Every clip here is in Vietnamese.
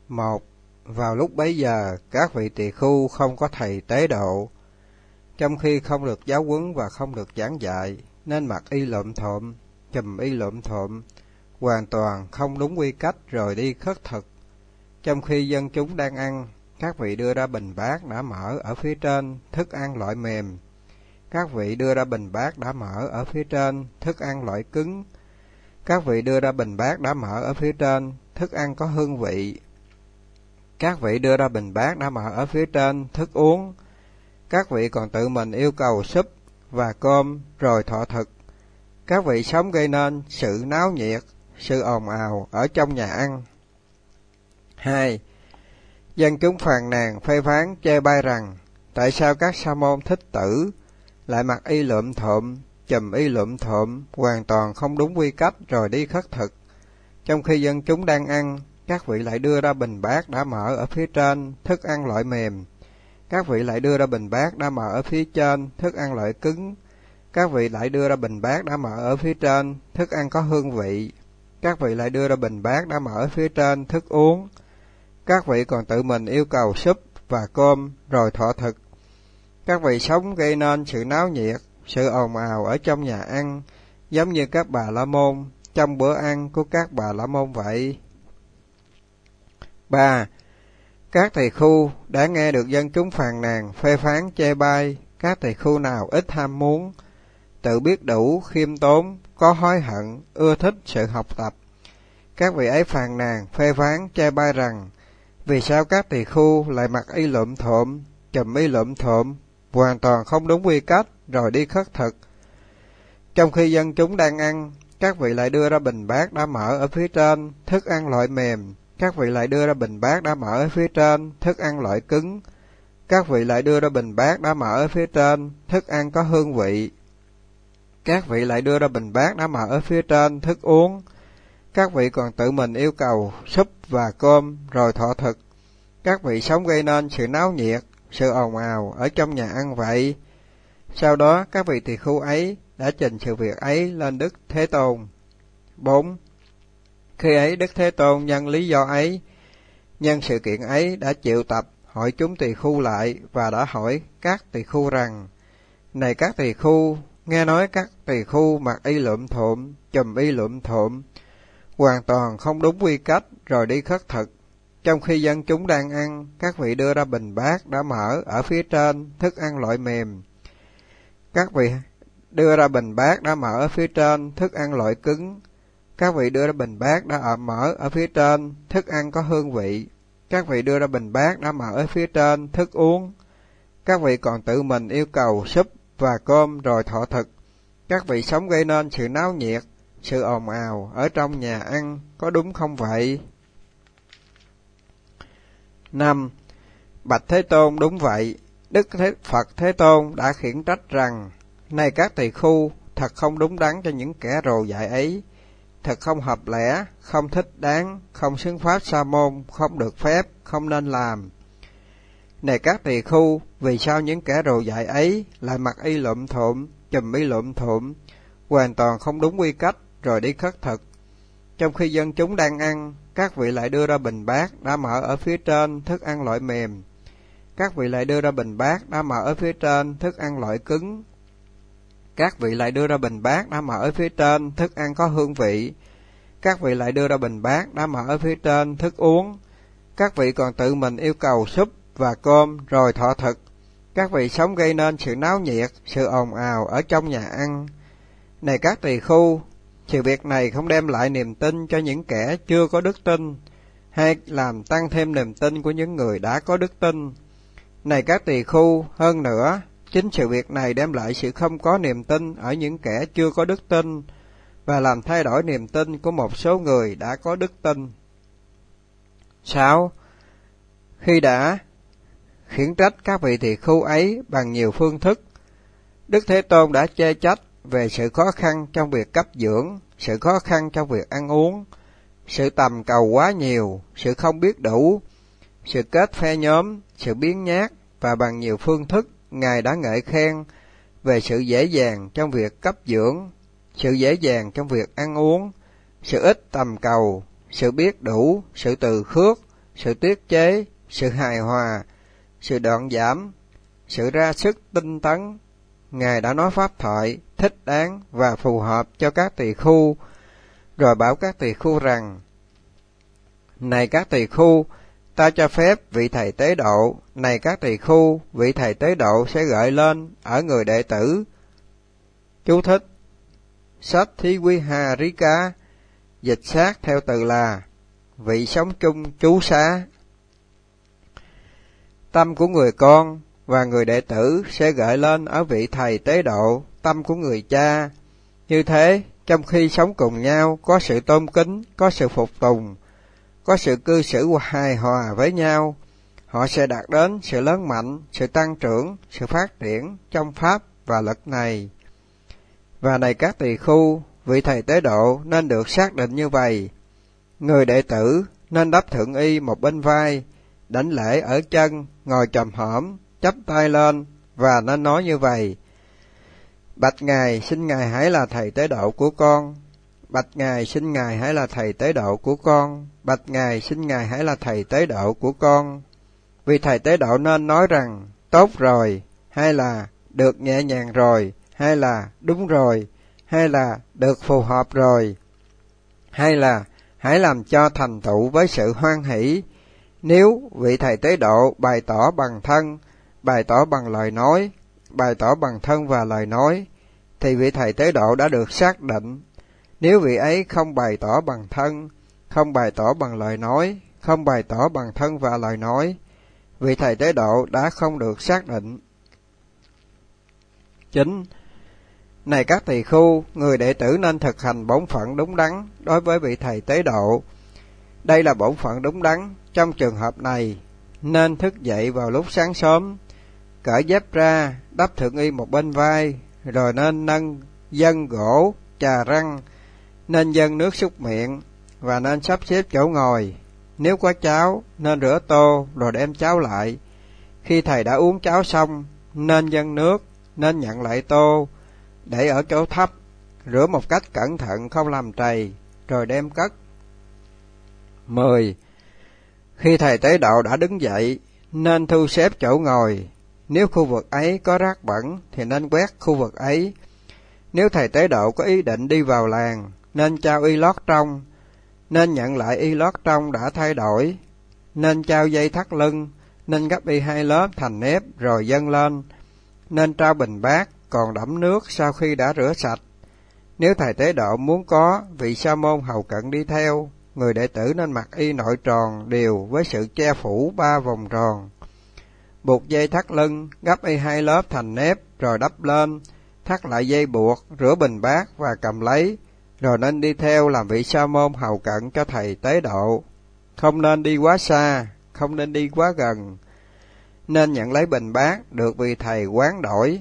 1. Vào lúc bấy giờ, các vị tỳ khưu không có thầy tế độ, trong khi không được giáo huấn và không được giảng dạy, nên mặc y lụm thộm, chùm y lụm thộm, hoàn toàn không đúng quy cách rồi đi khất thực. Trong khi dân chúng đang ăn, các vị đưa ra bình bát đã mở ở phía trên, thức ăn loại mềm. Các vị đưa ra bình bát đã mở ở phía trên, thức ăn loại cứng. Các vị đưa ra bình bát đã mở ở phía trên, thức ăn có hương vị. Các vị đưa ra bình bát đã mở ở phía trên, thức uống. Các vị còn tự mình yêu cầu súp và cơm rồi thọ thực. Các vị sống gây nên sự náo nhiệt, sự ồn ào ở trong nhà ăn. 2. Dân chúng phàn nàn phê phán chê bai rằng, tại sao các sa môn thích tử lại mặc y lụm thộm, chùm y lụm thộm, hoàn toàn không đúng quy cách rồi đi khất thực. Trong khi dân chúng đang ăn, các vị lại đưa ra bình bát đã mở ở phía trên, thức ăn loại mềm. Các vị lại đưa ra bình bát đã mở ở phía trên, thức ăn loại cứng. Các vị lại đưa ra bình bát đã mở ở phía trên, thức ăn có hương vị. Các vị lại đưa ra bình bát đã mở ở phía trên, thức uống. Các vị còn tự mình yêu cầu súp và cơm rồi thọ thực. Các vị sống gây nên sự náo nhiệt, sự ồn ào ở trong nhà ăn, giống như các bà la môn trong bữa ăn của các bà la môn vậy. 3. Các tỳ khưu đã nghe được dân chúng phàn nàn, phê phán, chê bai. Các tỳ khưu nào ít ham muốn, tự biết đủ, khiêm tốn, có hối hận, ưa thích sự học tập. Các vị ấy phàn nàn, phê phán, chê bai rằng, vì sao các tỳ khưu lại mặc y lụm thộm, chùm y lụm thộm, hoàn toàn không đúng quy cách, rồi đi khất thực. Trong khi dân chúng đang ăn, các vị lại đưa ra bình bát đã mở ở phía trên, thức ăn loại mềm. Các vị lại đưa ra bình bát đã mở ở phía trên, thức ăn loại cứng. Các vị lại đưa ra bình bát đã mở ở phía trên, thức ăn có hương vị. Các vị lại đưa ra bình bát đã mở ở phía trên, thức uống. Các vị còn tự mình yêu cầu súp và cơm rồi thọ thực. Các vị sống gây nên sự náo nhiệt, sự ồn ào ở trong nhà ăn vậy. Sau đó các vị tỳ khưu ấy đã trình sự việc ấy lên Đức Thế Tôn. 4. Khi ấy Đức Thế Tôn nhân lý do ấy, nhân sự kiện ấy đã triệu tập hỏi chúng tỳ khưu lại và đã hỏi các tỳ khưu rằng, này các tỳ khưu, nghe nói các tỳ khưu mặc y lụm thộm, chùm y lụm thộm, hoàn toàn không đúng quy cách rồi đi khất thực. Trong khi dân chúng đang ăn, các vị đưa ra bình bát đã mở ở phía trên, thức ăn loại mềm. Các vị đưa ra bình bát đã mở ở phía trên, thức ăn loại cứng. Các vị đưa ra bình bát đã mở ở phía trên, thức ăn có hương vị. Các vị đưa ra bình bát đã mở ở phía trên, thức uống. Các vị còn tự mình yêu cầu súp và cơm rồi thọ thực. Các vị sống gây nên sự náo nhiệt, sự ồn ào ở trong nhà ăn, có đúng không vậy? 5. Bạch Thế Tôn, đúng vậy. Đức Phật Thế Tôn đã khiển trách rằng, này các tỳ khưu, thật không đúng đắn cho những kẻ rồ dại ấy, thật không hợp lẽ, không thích đáng, không xứng pháp sa môn, không được phép, không nên làm. Này các tỳ khưu, vì sao những kẻ rồ dại ấy lại mặc y lụm thộm, chùm y lụm thộm, hoàn toàn không đúng quy cách rồi đi khất thực? Trong khi dân chúng đang ăn, các vị lại đưa ra bình bát đã mở ở phía trên, thức ăn loại mềm. Các vị lại đưa ra bình bát đã mở ở phía trên, thức ăn loại cứng. Các vị lại đưa ra bình bát đã mở ở phía trên, thức ăn có hương vị. Các vị lại đưa ra bình bát đã mở ở phía trên, thức uống. Các vị còn tự mình yêu cầu súp và cơm rồi thọ thực. Các vị sống gây nên sự náo nhiệt, sự ồn ào ở trong nhà ăn. Này các tỳ khưu, sự việc này không đem lại niềm tin cho những kẻ chưa có đức tin, hay làm tăng thêm niềm tin của những người đã có đức tin. Này các tỳ khưu, hơn nữa, chính sự việc này đem lại sự không có niềm tin ở những kẻ chưa có đức tin, và làm thay đổi niềm tin của một số người đã có đức tin. 6. Khi đã khiển trách các vị tỳ khưu ấy bằng nhiều phương thức, Đức Thế Tôn đã chê trách về sự khó khăn trong việc cấp dưỡng, sự khó khăn trong việc ăn uống, sự tầm cầu quá nhiều, sự không biết đủ, sự kết phe nhóm, sự biếng nhác, và bằng nhiều phương thức, Ngài đã ngợi khen về sự dễ dàng trong việc cấp dưỡng, sự dễ dàng trong việc ăn uống, sự ít tầm cầu, sự biết đủ, sự từ khước, sự tiết chế, sự hài hòa, sự đoạn giảm, sự ra sức tinh tấn. Ngài đã nói pháp thoại thích đáng và phù hợp cho các tỳ khưu, rồi bảo các tỳ khưu rằng: Này các tỳ khưu, ta cho phép vị thầy tế độ, này các tỳ khưu, vị thầy tế độ sẽ gợi lên ở người đệ tử. Chú thích: Sách Thí Quý Hà Rí Cá, dịch sát theo từ là vị sống chung chú xá. Tâm của người con và người đệ tử sẽ gợi lên ở vị thầy tế độ tâm của người cha. Như thế, trong khi sống cùng nhau, có sự tôn kính, có sự phục tùng, có sự cư xử hài hòa với nhau, họ sẽ đạt đến sự lớn mạnh, sự tăng trưởng, sự phát triển trong pháp và lực này. Và này các tỳ khưu, vị thầy tế độ nên được xác định như vậy. Người đệ tử nên đắp thượng y một bên vai, đảnh lễ ở chân, ngồi chồm hổm, chắp tay lên và nên nói như vậy: Bạch Ngài, xin Ngài hãy là thầy tế độ của con. Bạch Ngài, xin Ngài hãy là thầy tế độ của con. Bạch Ngài, xin Ngài hãy là thầy tế độ của con. Vì thầy tế độ nên nói rằng tốt rồi, hay là được nhẹ nhàng rồi, hay là đúng rồi, hay là được phù hợp rồi, hay là hãy làm cho thành tựu với sự hoan hỷ. Nếu vị thầy tế độ bày tỏ bằng thân, bày tỏ bằng lời nói, bày tỏ bằng thân và lời nói, thì vị thầy tế độ đã được xác định. Nếu vị ấy không bày tỏ bằng thân, không bày tỏ bằng lời nói, không bày tỏ bằng thân và lời nói, vị thầy tế độ đã không được xác định. 9. Này các tỳ khưu, người đệ tử nên thực hành bổn phận đúng đắn đối với vị thầy tế độ. Đây là bổn phận đúng đắn. Trong trường hợp này, nên thức dậy vào lúc sáng sớm, cởi dép ra, đắp thượng y một bên vai, rồi nên nâng dâng gỗ, chà răng, nên dâng nước súc miệng, và nên sắp xếp chỗ ngồi. Nếu có cháo, nên rửa tô rồi đem cháo lại. Khi thầy đã uống cháo xong, nên dâng nước, nên nhận lại tô, để ở chỗ thấp, rửa một cách cẩn thận không làm trầy, rồi đem cất. 10. Khi thầy tế độ đã đứng dậy, nên thu xếp chỗ ngồi. Nếu khu vực ấy có rác bẩn thì nên quét khu vực ấy. Nếu thầy tế độ có ý định đi vào làng, nên trao y lót trong, nên nhận lại y lót trong đã thay đổi, nên trao dây thắt lưng, nên gấp y 2 lớp thành nếp rồi dâng lên, nên trao bình bát còn đẫm nước sau khi đã rửa sạch. Nếu thầy tế độ muốn có vị sa môn hầu cận đi theo, người đệ tử nên mặc y nội tròn đều với sự che phủ 3 vòng tròn. Buộc dây thắt lưng, gấp y 2 lớp thành nếp rồi đắp lên, thắt lại dây buộc, rửa bình bát và cầm lấy, rồi nên đi theo làm vị sa môn hầu cận cho thầy tế độ. Không nên đi quá xa, không nên đi quá gần. Nên nhận lấy bình bát được vị thầy hoán đổi.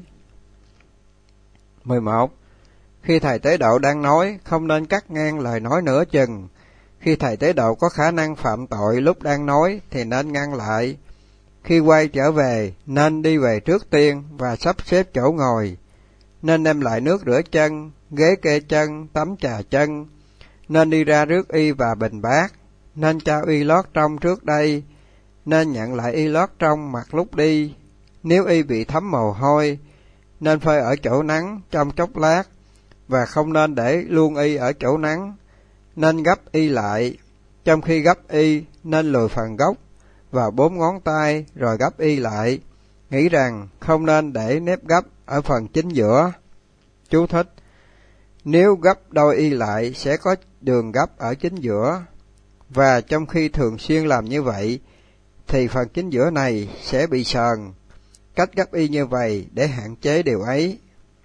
11. Khi thầy tế độ đang nói, không nên cắt ngang lời nói nửa chừng. Khi thầy tế độ có khả năng phạm tội lúc đang nói thì nên ngăn lại. Khi quay trở về, nên đi về trước tiên và sắp xếp chỗ ngồi. Nên đem lại nước rửa chân, ghế kê chân, tấm trà chân. Nên đi ra rước y và bình bát. Nên trao y lót trong trước đây. Nên nhận lại y lót trong mặc lúc đi. Nếu y bị thấm mồ hôi, nên phơi ở chỗ nắng trong chốc lát, và không nên để luôn y ở chỗ nắng. Nên gấp y lại. Trong khi gấp y, nên lùi phần gốc vào 4 ngón tay rồi gấp y lại. Nghĩ rằng không nên để nếp gấp ở phần chính giữa. Chú thích: Nếu gấp đôi y lại sẽ có đường gấp ở chính giữa, và trong khi thường xuyên làm như vậy thì phần chính giữa này sẽ bị sờn. Cách gấp y như vậy để hạn chế điều ấy.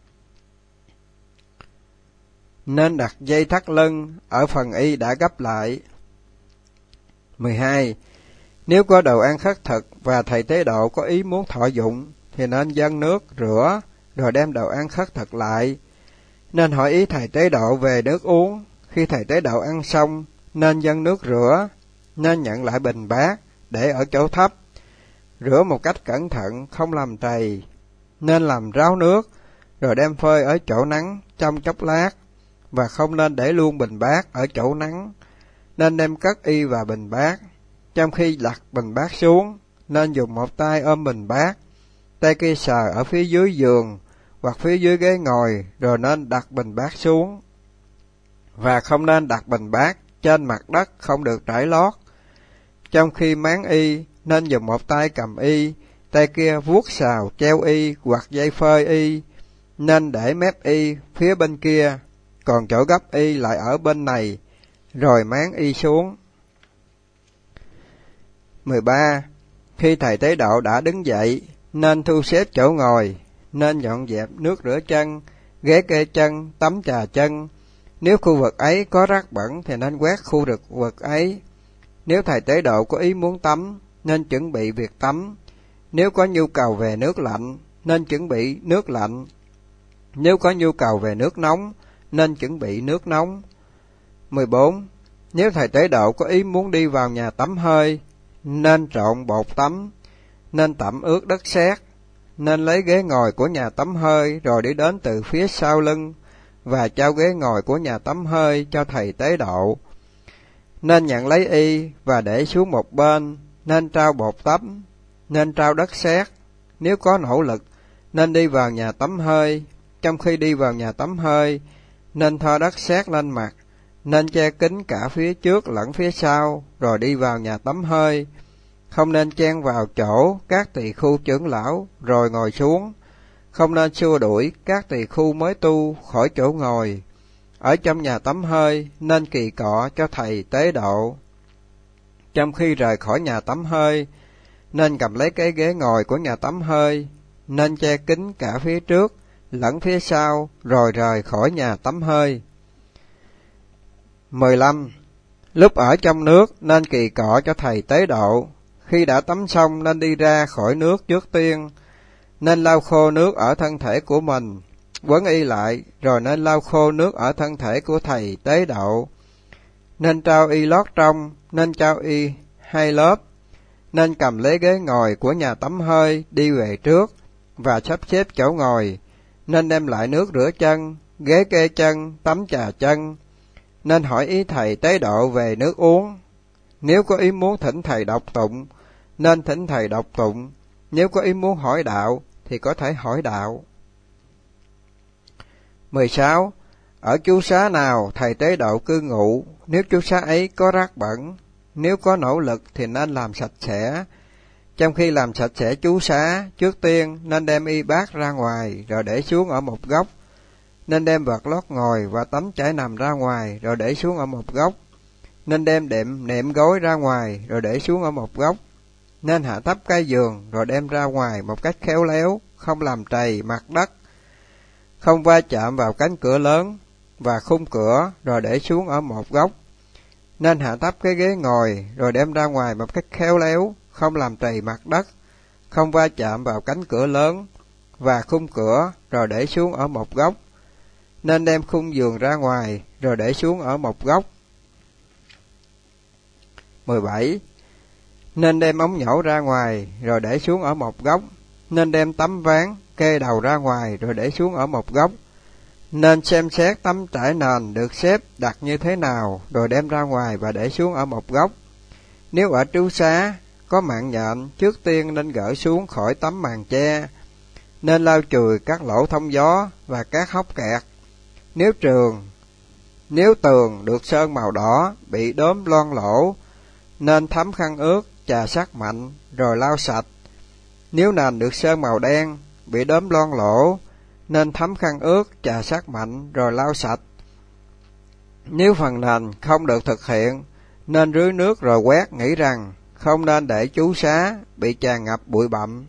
Nên đặt dây thắt lưng ở phần y đã gấp lại. 12. Nếu có đồ ăn khất thực và thầy tế độ có ý muốn thọ dụng thì nên dâng nước rửa rồi đem đồ ăn khất thực lại. Nên hỏi ý thầy tế độ về nước uống. Khi thầy tế độ ăn xong, nên dâng nước rửa, nên nhận lại bình bát để ở chỗ thấp, rửa một cách cẩn thận không làm trầy. Nên làm ráo nước rồi đem phơi ở chỗ nắng trong chốc lát, và không nên để luôn bình bát ở chỗ nắng. Nên đem cất y và bình bát. Trong khi đặt bình bát xuống, nên dùng một tay ôm bình bát, tay kia sờ ở phía dưới giường hoặc phía dưới ghế ngồi, rồi nên đặt bình bát xuống. Và không nên đặt bình bát trên mặt đất không được trải lót. Trong khi máng y, nên dùng một tay cầm y, tay kia vuốt sào treo y hoặc dây phơi y, nên để mép y phía bên kia, còn chỗ gấp y lại ở bên này, rồi máng y xuống. 13. Khi thầy tế độ đã đứng dậy, nên thu xếp chỗ ngồi, nên dọn dẹp nước rửa chân, ghế kê chân, tắm trà chân. Nếu khu vực ấy có rác bẩn thì nên quét khu vực ấy. Nếu thầy tế độ có ý muốn tắm, nên chuẩn bị việc tắm. Nếu có nhu cầu về nước lạnh, nên chuẩn bị nước lạnh. Nếu có nhu cầu về nước nóng, nên chuẩn bị nước nóng. 14. Nếu thầy tế độ có ý muốn đi vào nhà tắm hơi, nên trộn bột tắm, nên tẩm ướt đất sét, nên lấy ghế ngồi của nhà tắm hơi rồi đi đến từ phía sau lưng và trao ghế ngồi của nhà tắm hơi cho thầy tế độ. Nên nhận lấy y và để xuống một bên, nên trao bột tắm, nên trao đất sét. Nếu có nỗ lực, nên đi vào nhà tắm hơi. Trong khi đi vào nhà tắm hơi, nên thoa đất sét lên mặt, nên che kín cả phía trước lẫn phía sau, rồi đi vào nhà tắm hơi. Không nên chen vào chỗ các tỳ khưu trưởng lão rồi ngồi xuống. Không nên xua đuổi các tỳ khưu mới tu khỏi chỗ ngồi. Ở trong nhà tắm hơi nên kỳ cọ cho thầy tế độ. Trong khi rời khỏi nhà tắm hơi, nên cầm lấy cái ghế ngồi của nhà tắm hơi, nên che kín cả phía trước lẫn phía sau, rồi rời khỏi nhà tắm hơi. 15. Lúc ở trong nước nên kỳ cọ cho thầy tế độ. Khi đã tắm xong nên đi ra khỏi nước trước tiên, nên lau khô nước ở thân thể của mình, quấn y lại, rồi nên lau khô nước ở thân thể của thầy tế độ. Nên trao y lót trong, nên trao y 2 lớp, nên cầm lấy ghế ngồi của nhà tắm hơi đi về trước và sắp xếp chỗ ngồi, nên đem lại nước rửa chân, ghế kê chân, tắm trà chân. Nên hỏi ý thầy tế độ về nước uống. Nếu có ý muốn thỉnh thầy đọc tụng, nên thỉnh thầy đọc tụng. Nếu có ý muốn hỏi đạo, thì có thể hỏi đạo. 16. Ở chú xá nào thầy tế độ cư ngụ, nếu chú xá ấy có rác bẩn, nếu có nỗ lực thì nên làm sạch sẽ. Trong khi làm sạch sẽ chú xá, trước tiên nên đem y bát ra ngoài, rồi để xuống ở một góc. Nên đem vật lót ngồi và tấm trải nằm ra ngoài, rồi để xuống ở một góc. Nên đem nệm gối ra ngoài, rồi để xuống ở một góc. Nên hạ thấp cái giường, rồi đem ra ngoài một cách khéo léo, không làm trầy mặt đất. Không va chạm vào cánh cửa lớn và khung cửa, rồi để xuống ở một góc. Nên hạ thấp cái ghế ngồi, rồi đem ra ngoài một cách khéo léo, không làm trầy mặt đất. Không va chạm vào cánh cửa lớn và khung cửa, rồi để xuống ở một góc. Nên đem khung giường ra ngoài, rồi để xuống ở một góc. 17. Nên đem ống nhổ ra ngoài, rồi để xuống ở một góc. Nên đem tấm ván kê đầu ra ngoài, rồi để xuống ở một góc. Nên xem xét tấm trải nền được xếp đặt như thế nào, rồi đem ra ngoài và để xuống ở một góc. Nếu ở trú xá có mạng nhện, trước tiên nên gỡ xuống khỏi tấm màn che. Nên lau chùi các lỗ thông gió và các hốc kẹt. Nếu tường được sơn màu đỏ, bị đốm loang lỗ, nên thấm khăn ướt, chà sát mạnh, rồi lau sạch. Nếu nền được sơn màu đen, bị đốm loang lỗ, nên thấm khăn ướt, chà sát mạnh, rồi lau sạch. Nếu phần nền không được thực hiện, nên rưới nước rồi quét, nghĩ rằng không nên để chú xá bị tràn ngập bụi bặm.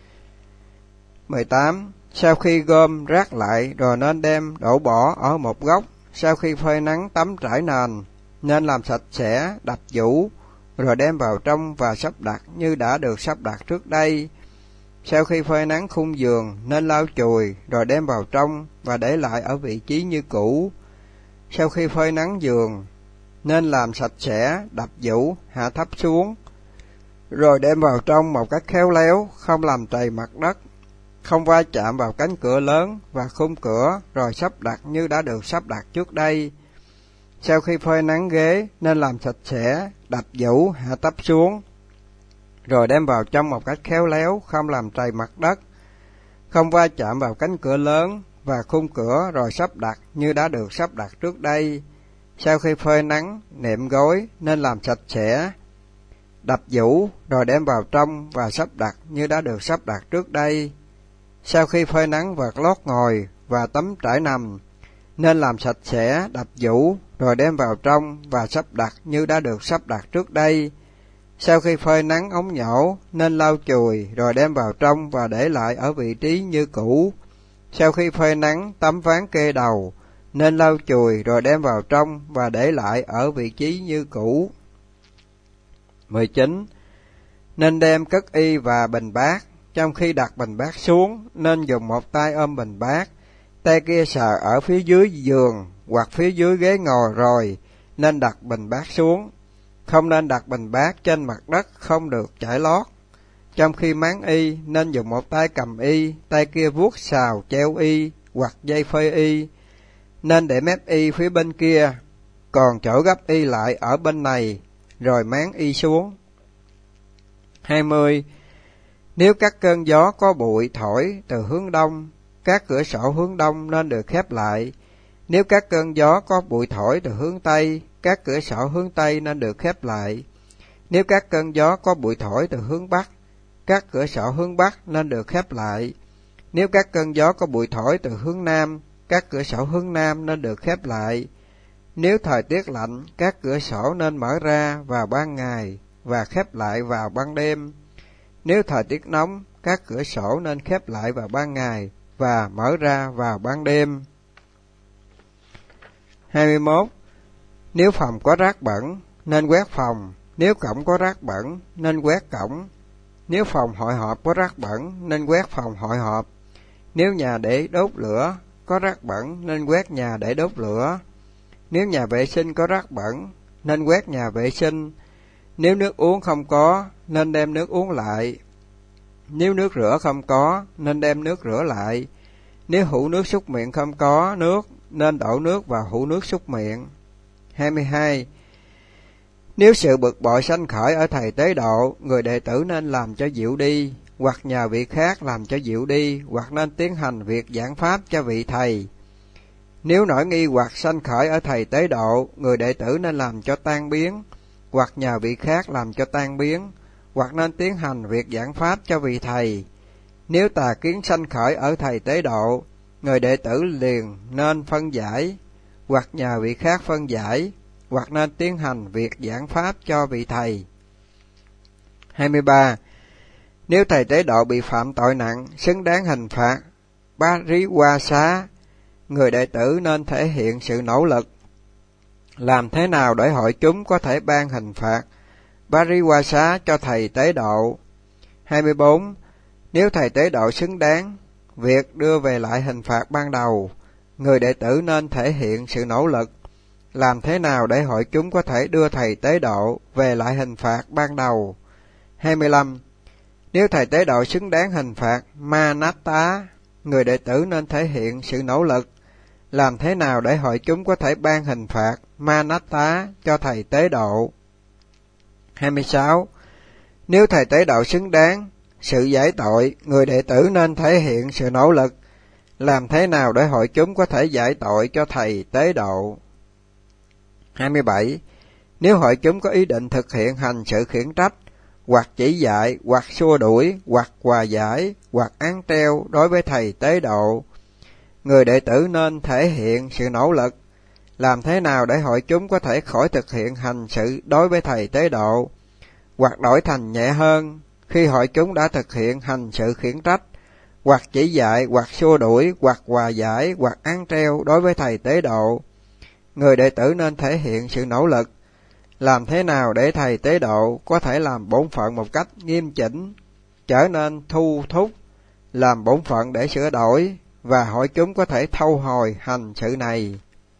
18. Sau khi gom rác lại, rồi nên đem đổ bỏ ở một góc. Sau khi phơi nắng tấm trải nền, nên làm sạch sẽ, đập vũ, rồi đem vào trong và sắp đặt như đã được sắp đặt trước đây. Sau khi phơi nắng khung giường, nên lau chùi, rồi đem vào trong và để lại ở vị trí như cũ. Sau khi phơi nắng giường, nên làm sạch sẽ, đập vũ, hạ thấp xuống, rồi đem vào trong một cách khéo léo, không làm trầy mặt đất, không va chạm vào cánh cửa lớn và khung cửa, rồi sắp đặt như đã được sắp đặt trước đây. Sau khi phơi nắng ghế nên làm sạch sẽ, đập giũ, hạ tấp xuống, rồi đem vào trong một cách khéo léo, không làm trầy mặt đất, không va chạm vào cánh cửa lớn và khung cửa rồi sắp đặt như đã được sắp đặt trước đây. Sau khi phơi nắng, nệm gối nên làm sạch sẽ, đập giũ rồi đem vào trong và sắp đặt như đã được sắp đặt trước đây. Sau khi phơi nắng vật lót ngồi và tấm trải nằm nên làm sạch sẽ, đập giũ rồi đem vào trong và sắp đặt như đã được sắp đặt trước đây. Sau khi phơi nắng ống nhổ nên lau chùi rồi đem vào trong và để lại ở vị trí như cũ. Sau khi phơi nắng tấm ván kê đầu nên lau chùi rồi đem vào trong và để lại ở vị trí như cũ. 19. Nên đem cất y và bình bát. Trong khi đặt bình bát xuống nên dùng một tay ôm bình bát, tay kia sờ ở phía dưới giường hoặc phía dưới ghế ngồi rồi nên đặt bình bát xuống. Không nên đặt bình bát trên mặt đất không được chải lót. Trong khi máng y nên dùng một tay cầm y, tay kia vuốt sào treo y hoặc dây phơi y. Nên để mép y phía bên kia, còn chỗ gấp y lại ở bên này, rồi máng y xuống. 20. Nếu các cơn gió có bụi thổi từ hướng đông, các cửa sổ hướng đông nên được khép lại. Nếu các cơn gió có bụi thổi từ hướng tây, các cửa sổ hướng tây nên được khép lại. Nếu các cơn gió có bụi thổi từ hướng bắc, các cửa sổ hướng bắc nên được khép lại. Nếu các cơn gió có bụi thổi từ hướng nam, các cửa sổ hướng nam nên được khép lại. Nếu thời tiết lạnh, các cửa sổ nên mở ra vào ban ngày và khép lại vào ban đêm. Nếu thời tiết nóng, các cửa sổ nên khép lại vào ban ngày và mở ra vào ban đêm. 21. Nếu phòng có rác bẩn, nên quét phòng. Nếu cổng có rác bẩn, nên quét cổng. Nếu phòng hội họp có rác bẩn, nên quét phòng hội họp. Nếu nhà để đốt lửa có rác bẩn, nên quét nhà để đốt lửa. Nếu nhà vệ sinh có rác bẩn, nên quét nhà vệ sinh. Nếu nước uống không có, nên đem nước uống lại. Nếu nước rửa không có, nên đem nước rửa lại. Nếu hũ nước súc miệng không có nước, nên đổ nước vào hũ nước súc miệng. 22. Nếu sự bực bội sanh khởi ở thầy tế độ, người đệ tử nên làm cho dịu đi, hoặc nhờ vị khác làm cho dịu đi, hoặc nên tiến hành việc giảng pháp cho vị thầy. Nếu nỗi nghi hoặc sanh khởi ở thầy tế độ, người đệ tử nên làm cho tan biến, hoặc nhờ vị khác làm cho tan biến, hoặc nên tiến hành việc giảng pháp cho vị thầy. Nếu tà kiến sanh khởi ở thầy tế độ, người đệ tử liền nên phân giải, hoặc nhờ vị khác phân giải, hoặc nên tiến hành việc giảng pháp cho vị thầy. 23. Nếu thầy tế độ bị phạm tội nặng, xứng đáng hình phạt Pariwasa, người đệ tử nên thể hiện sự nỗ lực. Làm thế nào để hội chúng có thể ban hình phạt Pariwasa cho thầy tế độ? 24. Nếu thầy tế độ xứng đáng việc đưa về lại hình phạt ban đầu, người đệ tử nên thể hiện sự nỗ lực. Làm thế nào để hội chúng có thể đưa thầy tế độ về lại hình phạt ban đầu? 25. Nếu thầy tế độ xứng đáng hình phạt Manatta, người đệ tử nên thể hiện sự nỗ lực. Làm thế nào để hội chúng có thể ban hình phạt Manatta cho thầy tế độ? 26. Nếu thầy tế độ xứng đáng sự giải tội, người đệ tử nên thể hiện sự nỗ lực. Làm thế nào để hội chúng có thể giải tội cho thầy tế độ? 27. Nếu hội chúng có ý định thực hiện hành sự khiển trách, hoặc chỉ dạy, hoặc xua đuổi, hoặc hòa giải, hoặc án treo đối với thầy tế độ, người đệ tử nên thể hiện sự nỗ lực. Làm thế nào để hội chúng có thể khỏi thực hiện hành sự đối với thầy tế độ, hoặc đổi thành nhẹ hơn khi hội chúng đã thực hiện hành sự khiển trách, hoặc chỉ dạy, hoặc xua đuổi, hoặc hòa giải, hoặc án treo đối với thầy tế độ, người đệ tử nên thể hiện sự nỗ lực. Làm thế nào để thầy tế độ có thể làm bổn phận một cách nghiêm chỉnh, trở nên thu thúc, làm bổn phận để sửa đổi, và hội chúng có thể thâu hồi hành sự này.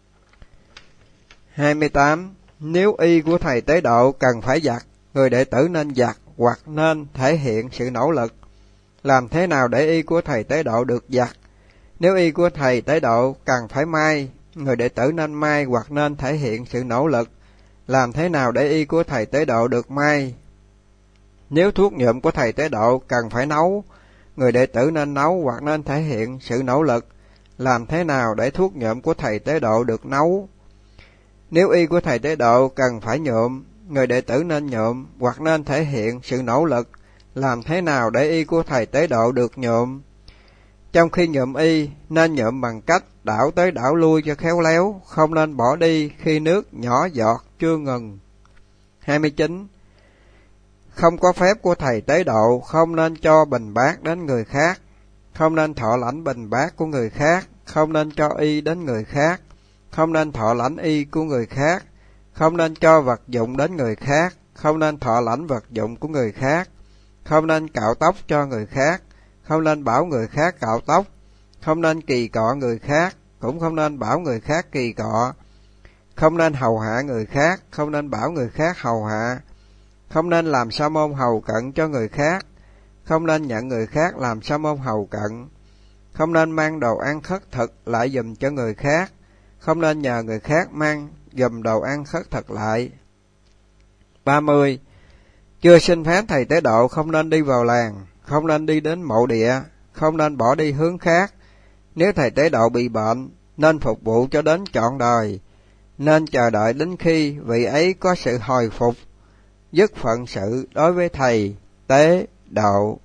28. Nếu y của thầy tế độ cần phải giặt, người đệ tử nên giặt hoặc nên thể hiện sự nỗ lực. Làm thế nào để y của thầy tế độ được giặt? Nếu y của thầy tế độ cần phải may, người đệ tử nên may hoặc nên thể hiện sự nỗ lực. Làm thế nào để y của thầy tế độ được may? Nếu thuốc nhuộm của thầy tế độ cần phải nấu, người đệ tử nên nấu hoặc nên thể hiện sự nỗ lực. Làm thế nào để thuốc nhuộm của thầy tế độ được nấu? Nếu y của thầy tế độ cần phải nhuộm, người đệ tử nên nhuộm hoặc nên thể hiện sự nỗ lực. Làm thế nào để y của thầy tế độ được nhuộm? Trong khi nhuộm y, nên nhuộm bằng cách đảo tới đảo lui cho khéo léo, không nên bỏ đi khi nước nhỏ giọt chưa ngừng. 29. Không có phép của thầy tế độ, không nên cho bình bát đến người khác, không nên thọ lãnh bình bát của người khác, không nên cho y đến người khác, không nên thọ lãnh y của người khác, không nên cho vật dụng đến người khác, không nên thọ lãnh vật dụng của người khác, không nên cạo tóc cho người khác, không nên bảo người khác cạo tóc, không nên kỳ cọ người khác, cũng không nên bảo người khác kỳ cọ, không nên hầu hạ người khác, không nên bảo người khác hầu hạ, không nên làm sa môn hầu cận cho người khác, không nên nhận người khác làm sa môn hầu cận, không nên mang đồ ăn khất thực lại giùm cho người khác, không nên nhờ người khác mang giùm đồ ăn khất thực lại. 30. Chưa xin phép thầy tế độ không nên đi vào làng, không nên đi đến mộ địa, không nên bỏ đi hướng khác. Nếu thầy tế độ bị bệnh, nên phục vụ cho đến trọn đời, nên chờ đợi đến khi vị ấy có sự hồi phục, dứt phận sự đối với thầy tế độ.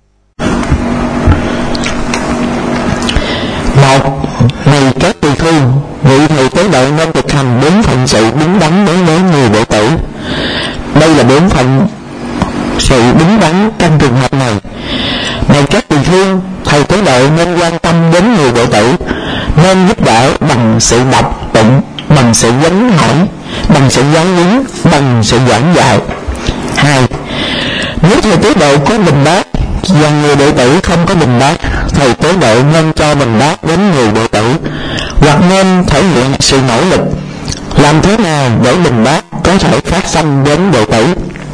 1. Này các tỳ khưu, vị thầy tế độ nên thực hành 4 phận sự đúng đắn đối với người đệ tử. Đây là 4 phận sự đúng đắn trong trường hợp này. Này các tỳ khưu, thầy tế độ nên quan tâm đến người đệ tử, nên giúp đỡ bằng sự đọc tụng, bằng sự vấn hỏi, bằng sự giáo huấn, bằng sự giảng dạy. 2. Nếu thầy tế độ có bình bát và người đệ tử không có bình bát, thầy tế độ nên cho bình bát đến người đệ tử, hoặc nên thể hiện sự nỗ lực. Làm thế nào để bình bát có thể phát sanh đến đệ tử?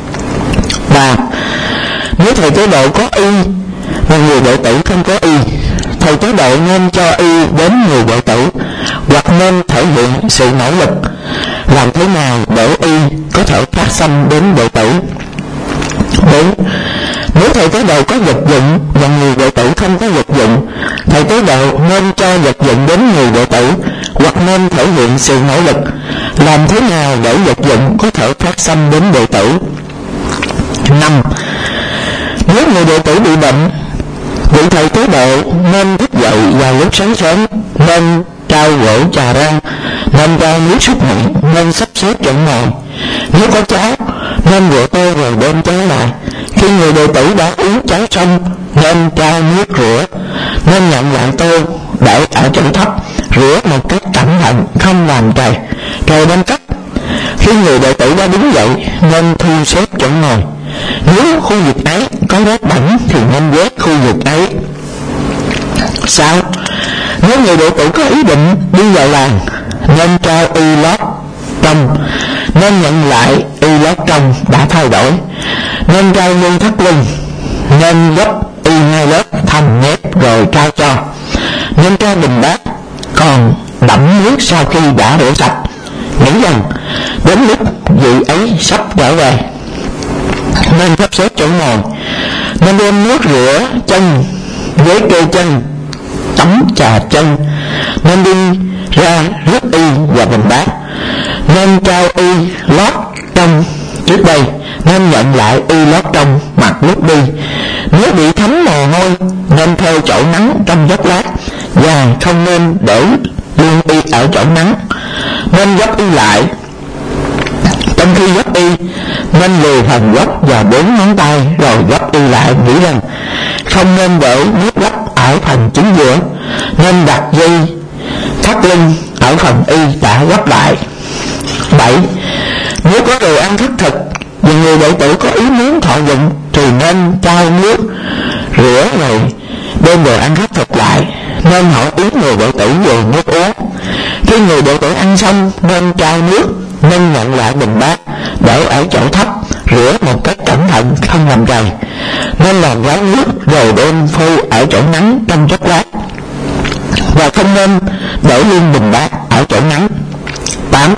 3. Nếu thầy tế độ có y và người đệ tử không có y, thầy tế độ nên cho y đến người đệ tử, hoặc nên thể hiện sự nỗ lực. Làm thế nào để y có thể phát sanh đến đệ tử? 4. Nếu thầy tế độ có vật dụng và người đệ tử không có vật dụng, thầy tế độ nên cho vật dụng đến người đệ tử, hoặc nên thể hiện sự nỗ lực. Làm thế nào để vật dụng có thể phát sanh đến đệ tử? 5. Nếu người đệ tử bị bệnh, vị thầy tế độ nên thức dậy vào lúc sáng sớm, nên trao gỗ trà rang, nên trao nước súc miệng, nên sắp xếp chỗ ngồi. Nếu có cháo, nên rửa tô rồi đem cháo lại. Khi người đệ tử đã uống cháo xong, nên trao nước rửa, nên nhận lại tô để ở chỗ thấp, rửa một cách cẩn thận, không làm trầy, rồi đem cất. Khi người đệ tử đã đứng dậy, nên thu xếp chỗ ngồi. Nếu khu vực ấy có rác bẩn thì nên vét khu vực ấy. 6. Nếu người đệ tử có ý định đi vào làng, nên trao y lót trong, nên nhận lại y lót trong đã thay đổi, nên trao lưng thắt lưng, nên gấp y 2 lớp thành nhép rồi trao cho, nên trao bình bát còn đẫm nước sau khi đã rửa sạch. Nghĩ rằng đến lúc vị ấy sắp trở về, nên sắp xếp chỗ ngồi, nên đem nước rửa chân với kê chân, tắm trà chân, nên đi ra rước y và bình bát, nên trao y lót trong trước đây, nên nhận lại y lót trong mặc lúc đi. Nếu bị thấm mồ hôi, nên theo chỗ nắng trong chốc lát, và không nên để luôn y ở chỗ nắng, nên gấp y lại. Trong khi gấp y, nên lùi phần gấp vào 4 ngón tay rồi gấp y lại, nghĩ rằng không nên để nước gấp ở phần chính giữa, nên đặt dây thắt lưng ở phần y đã gấp lại. 7. Nếu có đồ ăn khất thực và người đệ tử có ý muốn thọ dụng, thì nên trao nước rửa rồi đem đồ ăn khất thực lại, nên hỏi ý người đệ tử về nước uống. Khi người đệ tử ăn xong, nên trao nước, nên nhận lại bình bát để ở chỗ thấp, rửa một cách cẩn thận, không làm trầy, nên làm ráo nước rồi đem phơi ở chỗ nắng trong chốc lát, và không nên để luôn bình bát ở chỗ nắng. 8.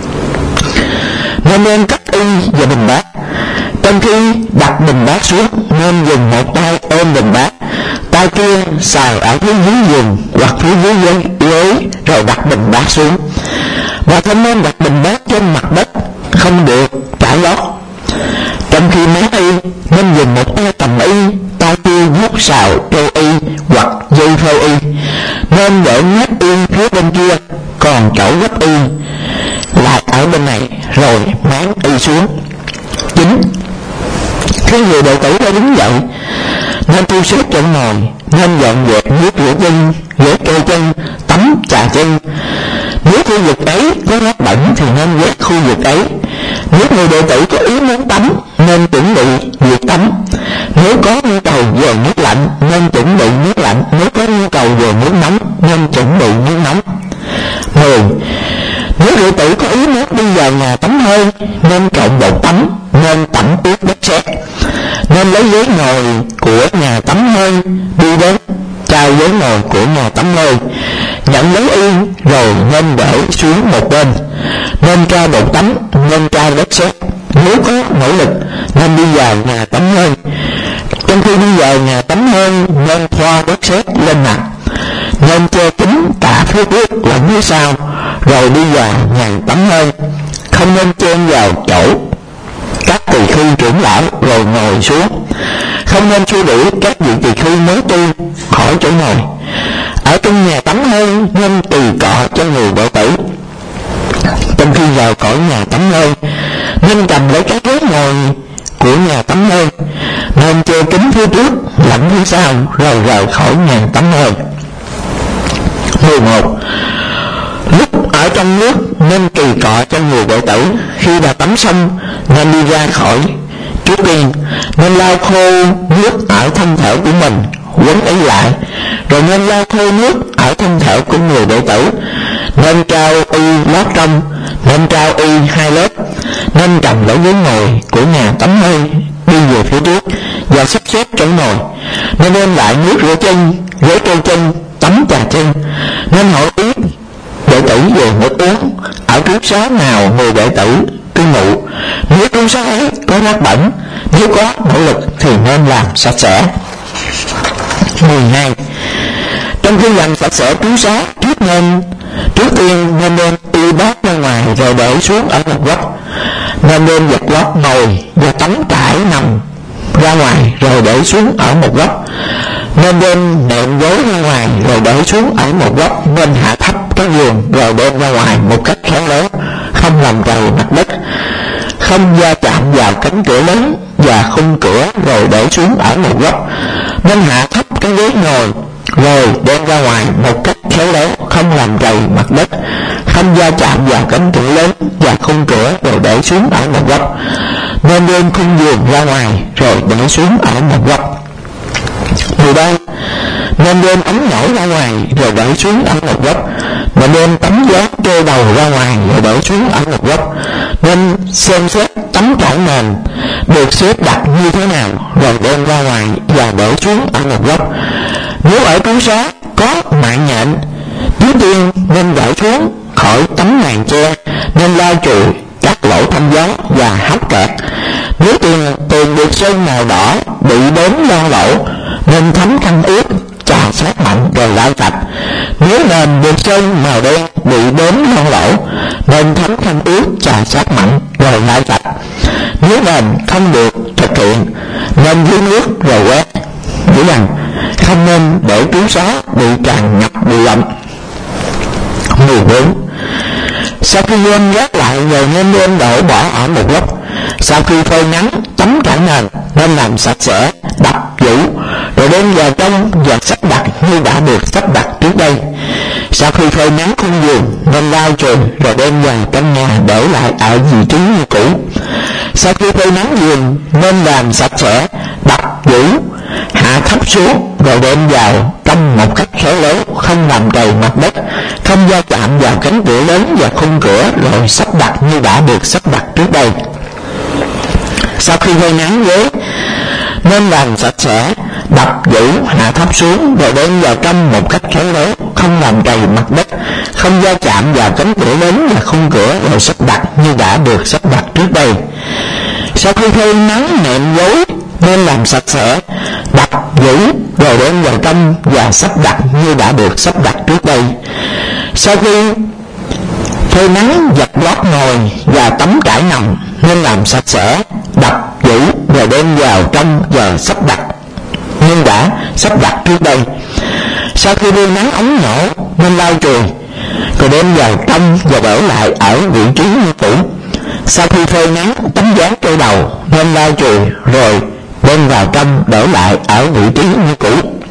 Nên cắt y và bình bát. Trong khi đặt bình bát xuống, nên dùng một tay ôm bình bát, tay kia xào ở phía dưới giường hoặc phía dưới ghế rồi đặt bình bát xuống. Và không nên đặt bình bát trên mặt đất, không được trải lót. Trong khi mát y, nên dùng một tay cầm y, tay kia vuốt xào treo y hoặc dây phao y. Nên để nhát y phía bên kia, còn chỗ gấp y lại ở bên này, rồi máng y xuống. 9. Khi người đệ tử đã đứng dậy, nên thu xếp chỗ ngồi, nên dọn dẹp nước rửa chân, rửa kê chân, tắm chà chân. Nếu khu vực ấy có rác bẩn thì nên quét khu vực ấy. Nếu người đệ tử có ý muốn tắm, nên chuẩn bị việc tắm. Nếu có nhu cầu về nước lạnh, nên chuẩn bị nước lạnh. Nếu có nhu cầu về nước nóng, nên chuẩn bị nước nóng. 10. Nếu đệ tử có ý muốn đi vào nhà tắm hơi, nên trộn bột tắm, nên tẩm ướt đất sét. Nên lấy ghế ngồi của nhà tắm hơi đi đến trao ghế ngồi của nhà tắm hơi, nhận lấy y rồi nên để xuống một bên. Nên trao bột tắm, nên trao đất sét. Nếu có nỗ lực nên đi vào nhà tắm hơi. Trong khi đi vào nhà tắm hơi, nên thoa đất sét lên mặt, nên che kín cả phía trước lẫn phía sau, rồi đi vào nhà tắm hơi. Không nên chen vào chỗ các tỳ khưu trưởng lão rồi ngồi xuống. Không nên xua đuổi các vị tỳ khưu mới tu khỏi chỗ ngồi. Ở trong nhà tắm hơi nên tỳ cọ cho người đệ tử. Trong khi vào khỏi nhà tắm hơi, nên cầm lấy các ghế ngồi của nhà tắm hơi, nên che kín phía trước lẫn phía sau, rồi rời khỏi nhà tắm hơi. 11. Lúc ở trong nước nên tỳ cọ cho người đệ tử. Khi đã tắm xong nên đi ra khỏi. Trước tiên nên lau khô nước ở thân thể của mình, quấn ấy lại, rồi nên lau khô nước ở thân thể của người đệ tử. Nên trao y lót trong, nên trao y 2 lớp. Nên cầm lấy ghế ngồi của nhà tắm hơi đi về phía trước và sắp xếp chỗ ngồi. Nên đem lại nước rửa chân, ghế treo chân, tắm trà chân. Nên hỏi ý đệ tử về nước uống ở trú xá nào người đệ tử cư ngụ. Nếu trú xá ấy có rác bẩn, nếu có nỗ lực thì nên làm sạch sẽ. 12. Trong khi làm sạch sẽ trú xá, trước tiên nên đem y bát ra ngoài rồi để xuống ở một góc. Nên đem giặt lót ngồi và tắm trải nằm ra ngoài rồi để xuống ở một góc. Nên đem nệm gối ra ngoài rồi để xuống ở một góc. Nên hạ thấp cái giường rồi đem ra ngoài một cách khéo léo, không làm trầy mặt đất, không va chạm vào cánh cửa lớn và khung cửa rồi để xuống ở một góc. Nên hạ thấp cái ghế ngồi rồi đem ra ngoài một cách khéo léo, không làm trầy mặt đất, không va chạm vào cánh cửa lớn và khung cửa rồi để xuống ở một góc. Nên đem khung giường ra ngoài rồi để xuống ở một góc. 13. Nên đem ống nhảy ra ngoài rồi để xuống ở một góc. Và đem tấm gió treo đầu ra ngoài rồi để xuống ở một góc. Nên xem xét tấm trải nền được xếp đặt như thế nào rồi đem ra ngoài và để xuống ở một góc. Nếu ở trú xá có mạng nhện, trước tiên nên gỡ xuống khỏi tấm màn che, nên lau chùi các lỗ thông gió và hấp kẹt. Nếu tiền được sơn màu đỏ bị đốm loang lỗ, nên thấm khăn ướt chà sát mạnh rồi lau sạch. Nếu nền được sơn màu đen bị đốm loang lỗ, nên thấm khăn ướt chà sát mạnh rồi lau sạch. Nếu nền không được thực hiện, nên dưới nước rồi quét. Nghĩa rằng không nên để trú xá bị tràn ngập bụi bặm. 14. Sau khi gom rác lại rồi nên đem đổ bỏ ở một góc. Sau khi phơi nắng tắm trải nền nên làm sạch sẽ, đập vũ rồi đem vào trong và sắp đặt như đã được sắp đặt trước đây. Sau khi phơi nắng khung giường nên lau chùi rồi đem vào trong nhà để lại ở vị trí như cũ. Sau khi phơi nắng giường nên làm sạch sẽ, đập vũ, hạ thấp xuống rồi đem vào trong một cách khéo léo, không làm trầy mặt đất, không va chạm vào cánh cửa lớn và khung cửa rồi sắp đặt như đã được sắp đặt trước đây. Sau khi phơi nắng ghế nên làm sạch sẽ, đập vũ, hạ thấp xuống rồi đem vào trong một cách khéo léo, không làm trầy mặt đất, không va chạm vào cánh cửa lớn và khung cửa rồi sắp đặt như đã được sắp đặt trước đây. Sau khi phơi nắng nệm gối nên làm sạch sẽ, đập giũ rồi đem vào trong và sắp đặt như đã được sắp đặt trước đây. Sau khi phơi nắng giặt lót ngồi và tấm trải nằm nên làm sạch sẽ, đập giũ rồi đem vào trong và sắp đặt nhưng đã sắp đặt trước đây. Sau khi đưa nắng ống nổ nên lau chùi rồi đem vào trong và để lại ở vị trí như cũ. Sau khi phơi nắng tấm dáng cây đầu nên lau chùi rồi đem vào trong để lại ở vị trí như cũ.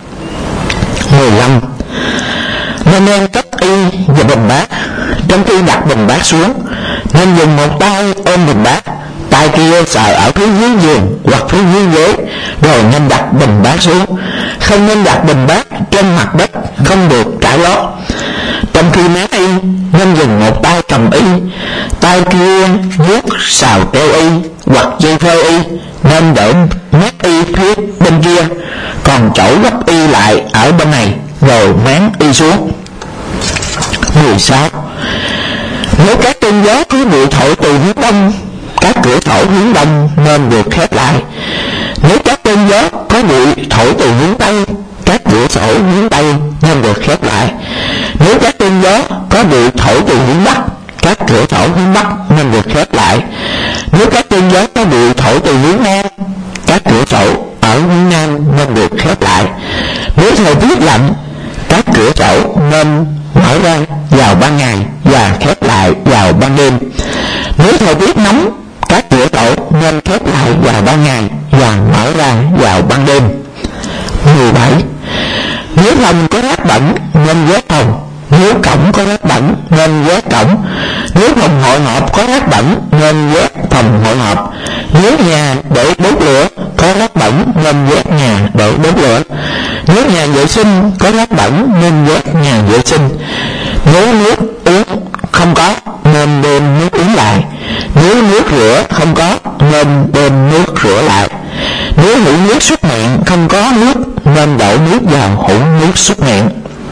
15. Nên đem cất y và bình bát. Trong khi đặt bình bát xuống nên dùng một tay ôm bình bát, tay kia sờ ở phía dưới giường hoặc phía dưới ghế, rồi nên đặt bình bát xuống. Không nên đặt bình bát trên mặt đất, không được trải lót. Trong khi mát y nên dùng một tay cầm y, tay kia vuốt sào treo y hoặc dây phơi y, nên để mát y phía bên kia, còn chỗ gấp y lại ở bên này rồi máng y xuống. 16. Nếu các cơn gió có bị thổi từ hướng đông, các cửa sổ hướng đông nên được khép lại. Nếu các cơn gió có bị thổi từ hướng tây, các cửa sổ hướng tây nên được khép lại. Nếu các cơn gió có bị thổi từ hướng bắc, các cửa sổ hướng bắc nên được khép lại. Nếu các cơn gió có bị thổi từ hướng nam, các cửa sổ ở hướng nam nên được khép lại. Nếu thời tiết lạnh, các cửa sổ nên mở ra vào ban ngày và khép lại vào ban đêm. Nếu thời tiết nóng, các cửa sổ nên khép lại vào ban ngày và mở ra vào ban đêm. 17. Nếu phòng có rác bẩn nên quét phòng. Nếu cổng có rác bẩn nên quét cổng. Nếu phòng hội họp có rác bẩn nên quét phòng hội họp. Nếu nhà để đốt lửa có rác bẩn nên quét nhà để đốt lửa. Nếu nhà vệ sinh có rác bẩn nên quét nhà vệ sinh. Nếu nước uống không có nên đem nước uống lại. Nếu nước rửa không có nên đem nước rửa lại. Nếu hũ nước súc miệng không có nước nên đổ nước vào hũ nước súc miệng.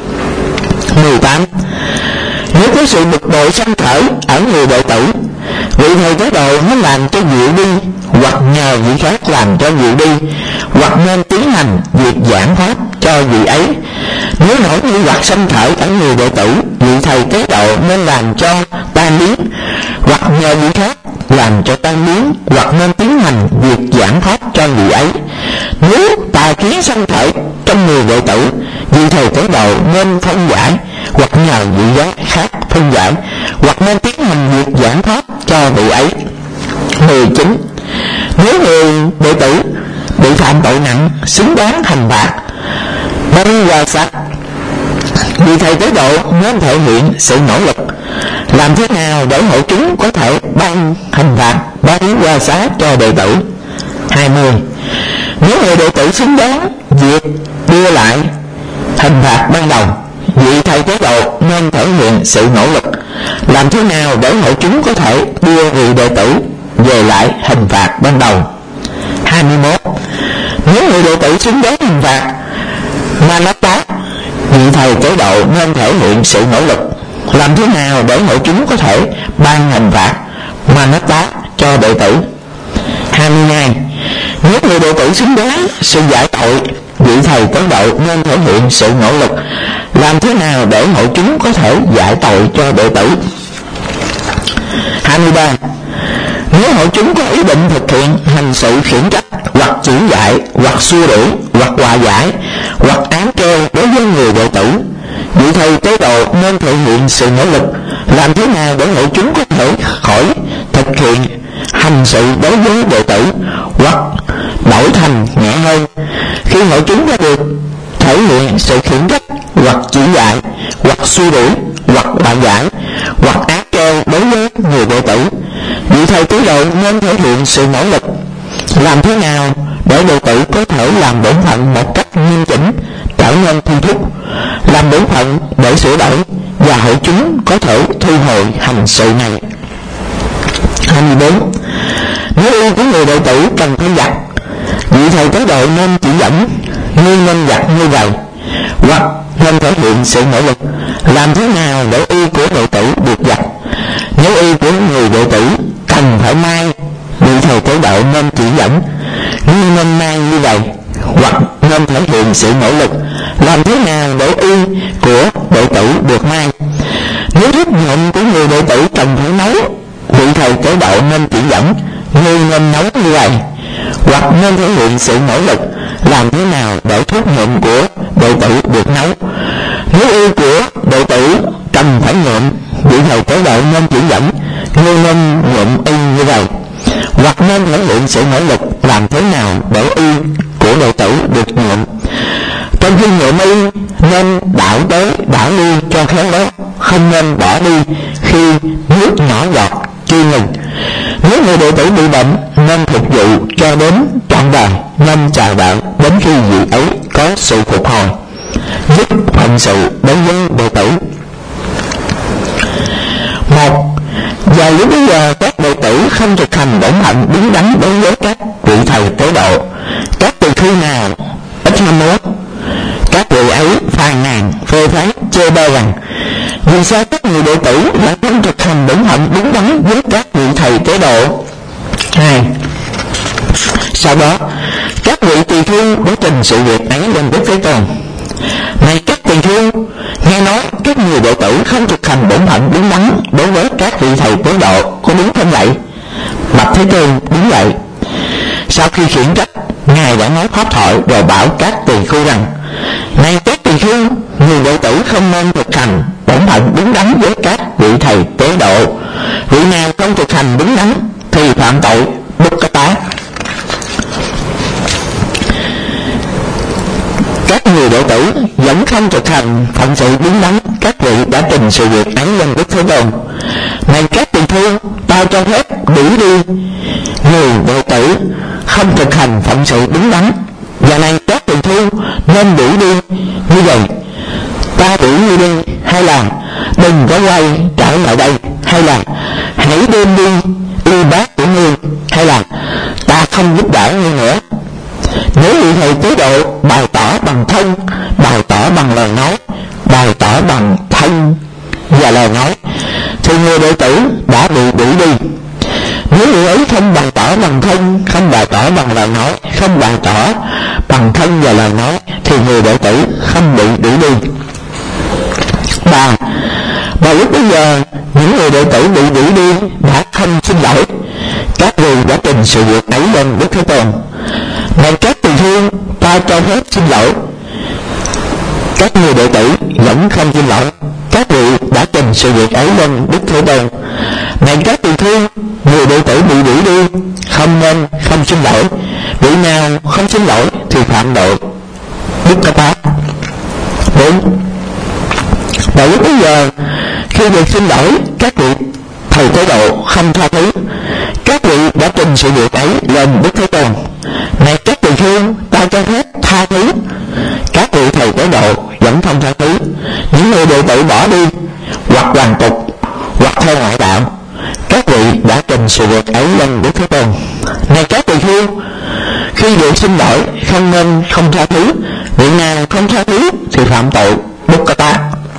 18. Nếu có sự bực bội sanh khởi ở người đệ tử, vị thầy tế độ nó làm cho dịu đi, hoặc nhờ vị khác làm cho dịu đi, hoặc nên tiến hành việc giảng pháp cho vị ấy. Nếu nỗi nghi hoặc sanh khởi ở người đệ tử, vị thầy tế độ nên làm cho tan biến, hoặc nhờ vị khác làm cho tan biến, hoặc nên tiến hành việc giảng pháp cho vị ấy. Nếu tà kiến sanh khởi trong người đệ tử, vị thầy tế độ nên phân giải, hoặc nhờ vị khác phân giải, hoặc nên tiến hành việc giảng pháp cho vị ấy. 19. Nếu người đệ tử bị phạm tội nặng xứng đáng hành phạt, băng và sạch, vị thầy tế độ nên thể hiện sự nỗ lực làm thế nào để hội chúng có thể ban hành phạt, ban qua xá cho đệ tử. 20. Nếu người đệ tử xứng đáng việc đưa lại hình phạt ban đầu, vị thầy tế độ nên thể hiện sự nỗ lực làm thế nào để hội chúng có thể đưa vị đệ tử về lại hình phạt ban đầu. 21. Nếu người đệ tử xứng đáng hình phạt mà nó tác, vị thầy tế độ nên thể hiện sự nỗ lực làm thế nào để hội chúng có thể ban hình phạt mà nó tác cho đệ tử. 22. Nếu người đệ tử xứng đáng sự giải tội, vị thầy tế độ nên thể hiện sự nỗ lực làm thế nào để hội chúng có thể giải tội cho đệ tử. 23. Nếu hội chúng có ý định thực hiện hành sự khiển trách, hoặc chỉ dạy, hoặc xua đuổi, hoặc hòa giải, hoặc án kêu đối với người đệ tử, vị thầy tế độ nên thể hiện sự nỗ lực làm thế nào để hội chúng có thể khỏi thực hiện hành sự đối với đệ tử, hoặc đổi thành nhẹ hơn. Khi hội chúng đã được thể hiện sự khiển trách, hoặc chỉ dạy, hoặc xua đuổi, hoặc hòa giải, hoặc án kêu đối với người đệ tử, vị thầy tế độ nên thể hiện sự nỗ lực làm thế nào để đệ tử có thể làm bổn phận một cách nghiêm chỉnh, trở nên thi thúc, làm bổn phận để sửa đổi, và hội chúng có thể thu hồi hành sự này. 24. Nếu y của người đệ tử cần phải giặt, vị thầy tế độ nên chỉ dẫn như nên giặt như vậy, hoặc nên thể hiện sự nỗ lực làm thế nào để y của đệ tử được giặt? Nếu y của người đệ tử cần phải mai, vị thầy tế độ nên chỉ dẫn nhưng nên mai như vậy, hoặc nên thể hiện sự nỗ lực làm thế nào để y của đệ tử được mai. Nếu thức nhuộm của người đệ tử cần phải nấu, vị thầy tế độ nên chỉ dẫn người nên nấu như vậy, hoặc nên thể hiện sự nỗ lực làm thế nào để thuốc nhuộm của đệ tử được nấu. Nếu y của đệ tử cần phải nhuộm, vị thầy tế độ nên chỉ dẫn người nên nhuộm y như vậy, hoặc nên thể hiện sự nỗ lực làm thế nào để y của đệ tử được nhuộm. Trong khi nhuộm y nên đảo tới đảo lui cho khéo léo, không nên bỏ đi khi nước nhỏ giọt chưa ngừng. Nếu người đệ tử bị bệnh nên phục vụ cho đến trọn đời, nên chờ đợi đến khi vị ấy có sự phục hồi, giúp phận sự đối với đệ tử. Một, vào lúc bây giờ các đệ tử không thực hành bổn phận đúng đắn đối với các vị thầy tế độ, các tỳ khưu nào ít ham muốn, các vị ấy phàn nàn phê phán chê bai rằng vì sao các người đệ tử lại không thực hành bổn phận đúng đắn với các vị thầy tế độ. 2. Sau đó các vị tỳ khưu đã trình sự việc ấy lên Đức Thế Tôn. Này các tỳ khưu, nghe nói các người đệ tử không thực hành bổn phận đúng đắn đối với các vị thầy tế độ, có đúng không vậy? Bạch Thế Tôn, đúng vậy. Sau khi khiển trách, ngài đã nói pháp thoại rồi bảo các tỳ khưu rằng: này các tỳ khưu, người đệ tử không nên thực hành bổn phận đúng đắn với các vị thầy tế độ. Vị nào không thực hành đúng đắn thì phạm tội Dukkata. Các người đệ tử vẫn không thực hành phận sự đúng đắn, các vị đã trình sự việc ấy lên Đức Thế Tôn. Này các tỳ khưu, ta cho phép đuổi đi người đệ tử không thực hành phận sự đúng đắn, và này các tỳ khưu nên đuổi đi như vậy. Ta đuổi ngươi đi, hay là đừng có quay trở lại đây, hay là hãy đem đi y bác của ngươi, hay là ta không giúp đỡ ngươi nữa. Nếu vị thầy tế độ bày tỏ bằng thân, bày tỏ bằng lời nói, bày tỏ bằng thân và lời nói, thì người đệ tử đã bị đuổi đi. Nếu người ấy không bày tỏ bằng thân, không bày tỏ bằng lời nói, không bày tỏ bằng thân và lời nói, thì người đệ tử không bị đuổi đi. 3. Vào lúc bây giờ những người đệ tử bị đuổi đi đã không xin lỗi, các vị đã trình sự việc ấy lên Đức Thế Tôn. Này các tỳ khưu, ta cho phép xin lỗi. Các người đệ tử vẫn không xin lỗi, các vị đã trình sự việc ấy lên Đức Thế Tôn. Này các tỳ khưu, người đệ tử bị đuổi đi không nên không xin lỗi, vị nào không xin lỗi thì phạm tội Dukkata. 4. Vào lúc bây giờ khi được xin lỗi, các vị thầy tế độ không tha thứ, các vị đã trình sự việc ấy lên Đức Thế Tôn. Này các tỳ khưu, ta cho phép tha thứ, các vị thầy tế độ vẫn không tha thứ. Những người đệ tử bỏ đi hoặc hoàn tục hoặc theo ngoại đạo, các vị đã trình sự việc ấy lên Đức Thế Tôn. Này các tỳ khưu, khi được xin lỗi không nên không tha thứ, vị nào không tha thứ thì phạm tội Dukkata.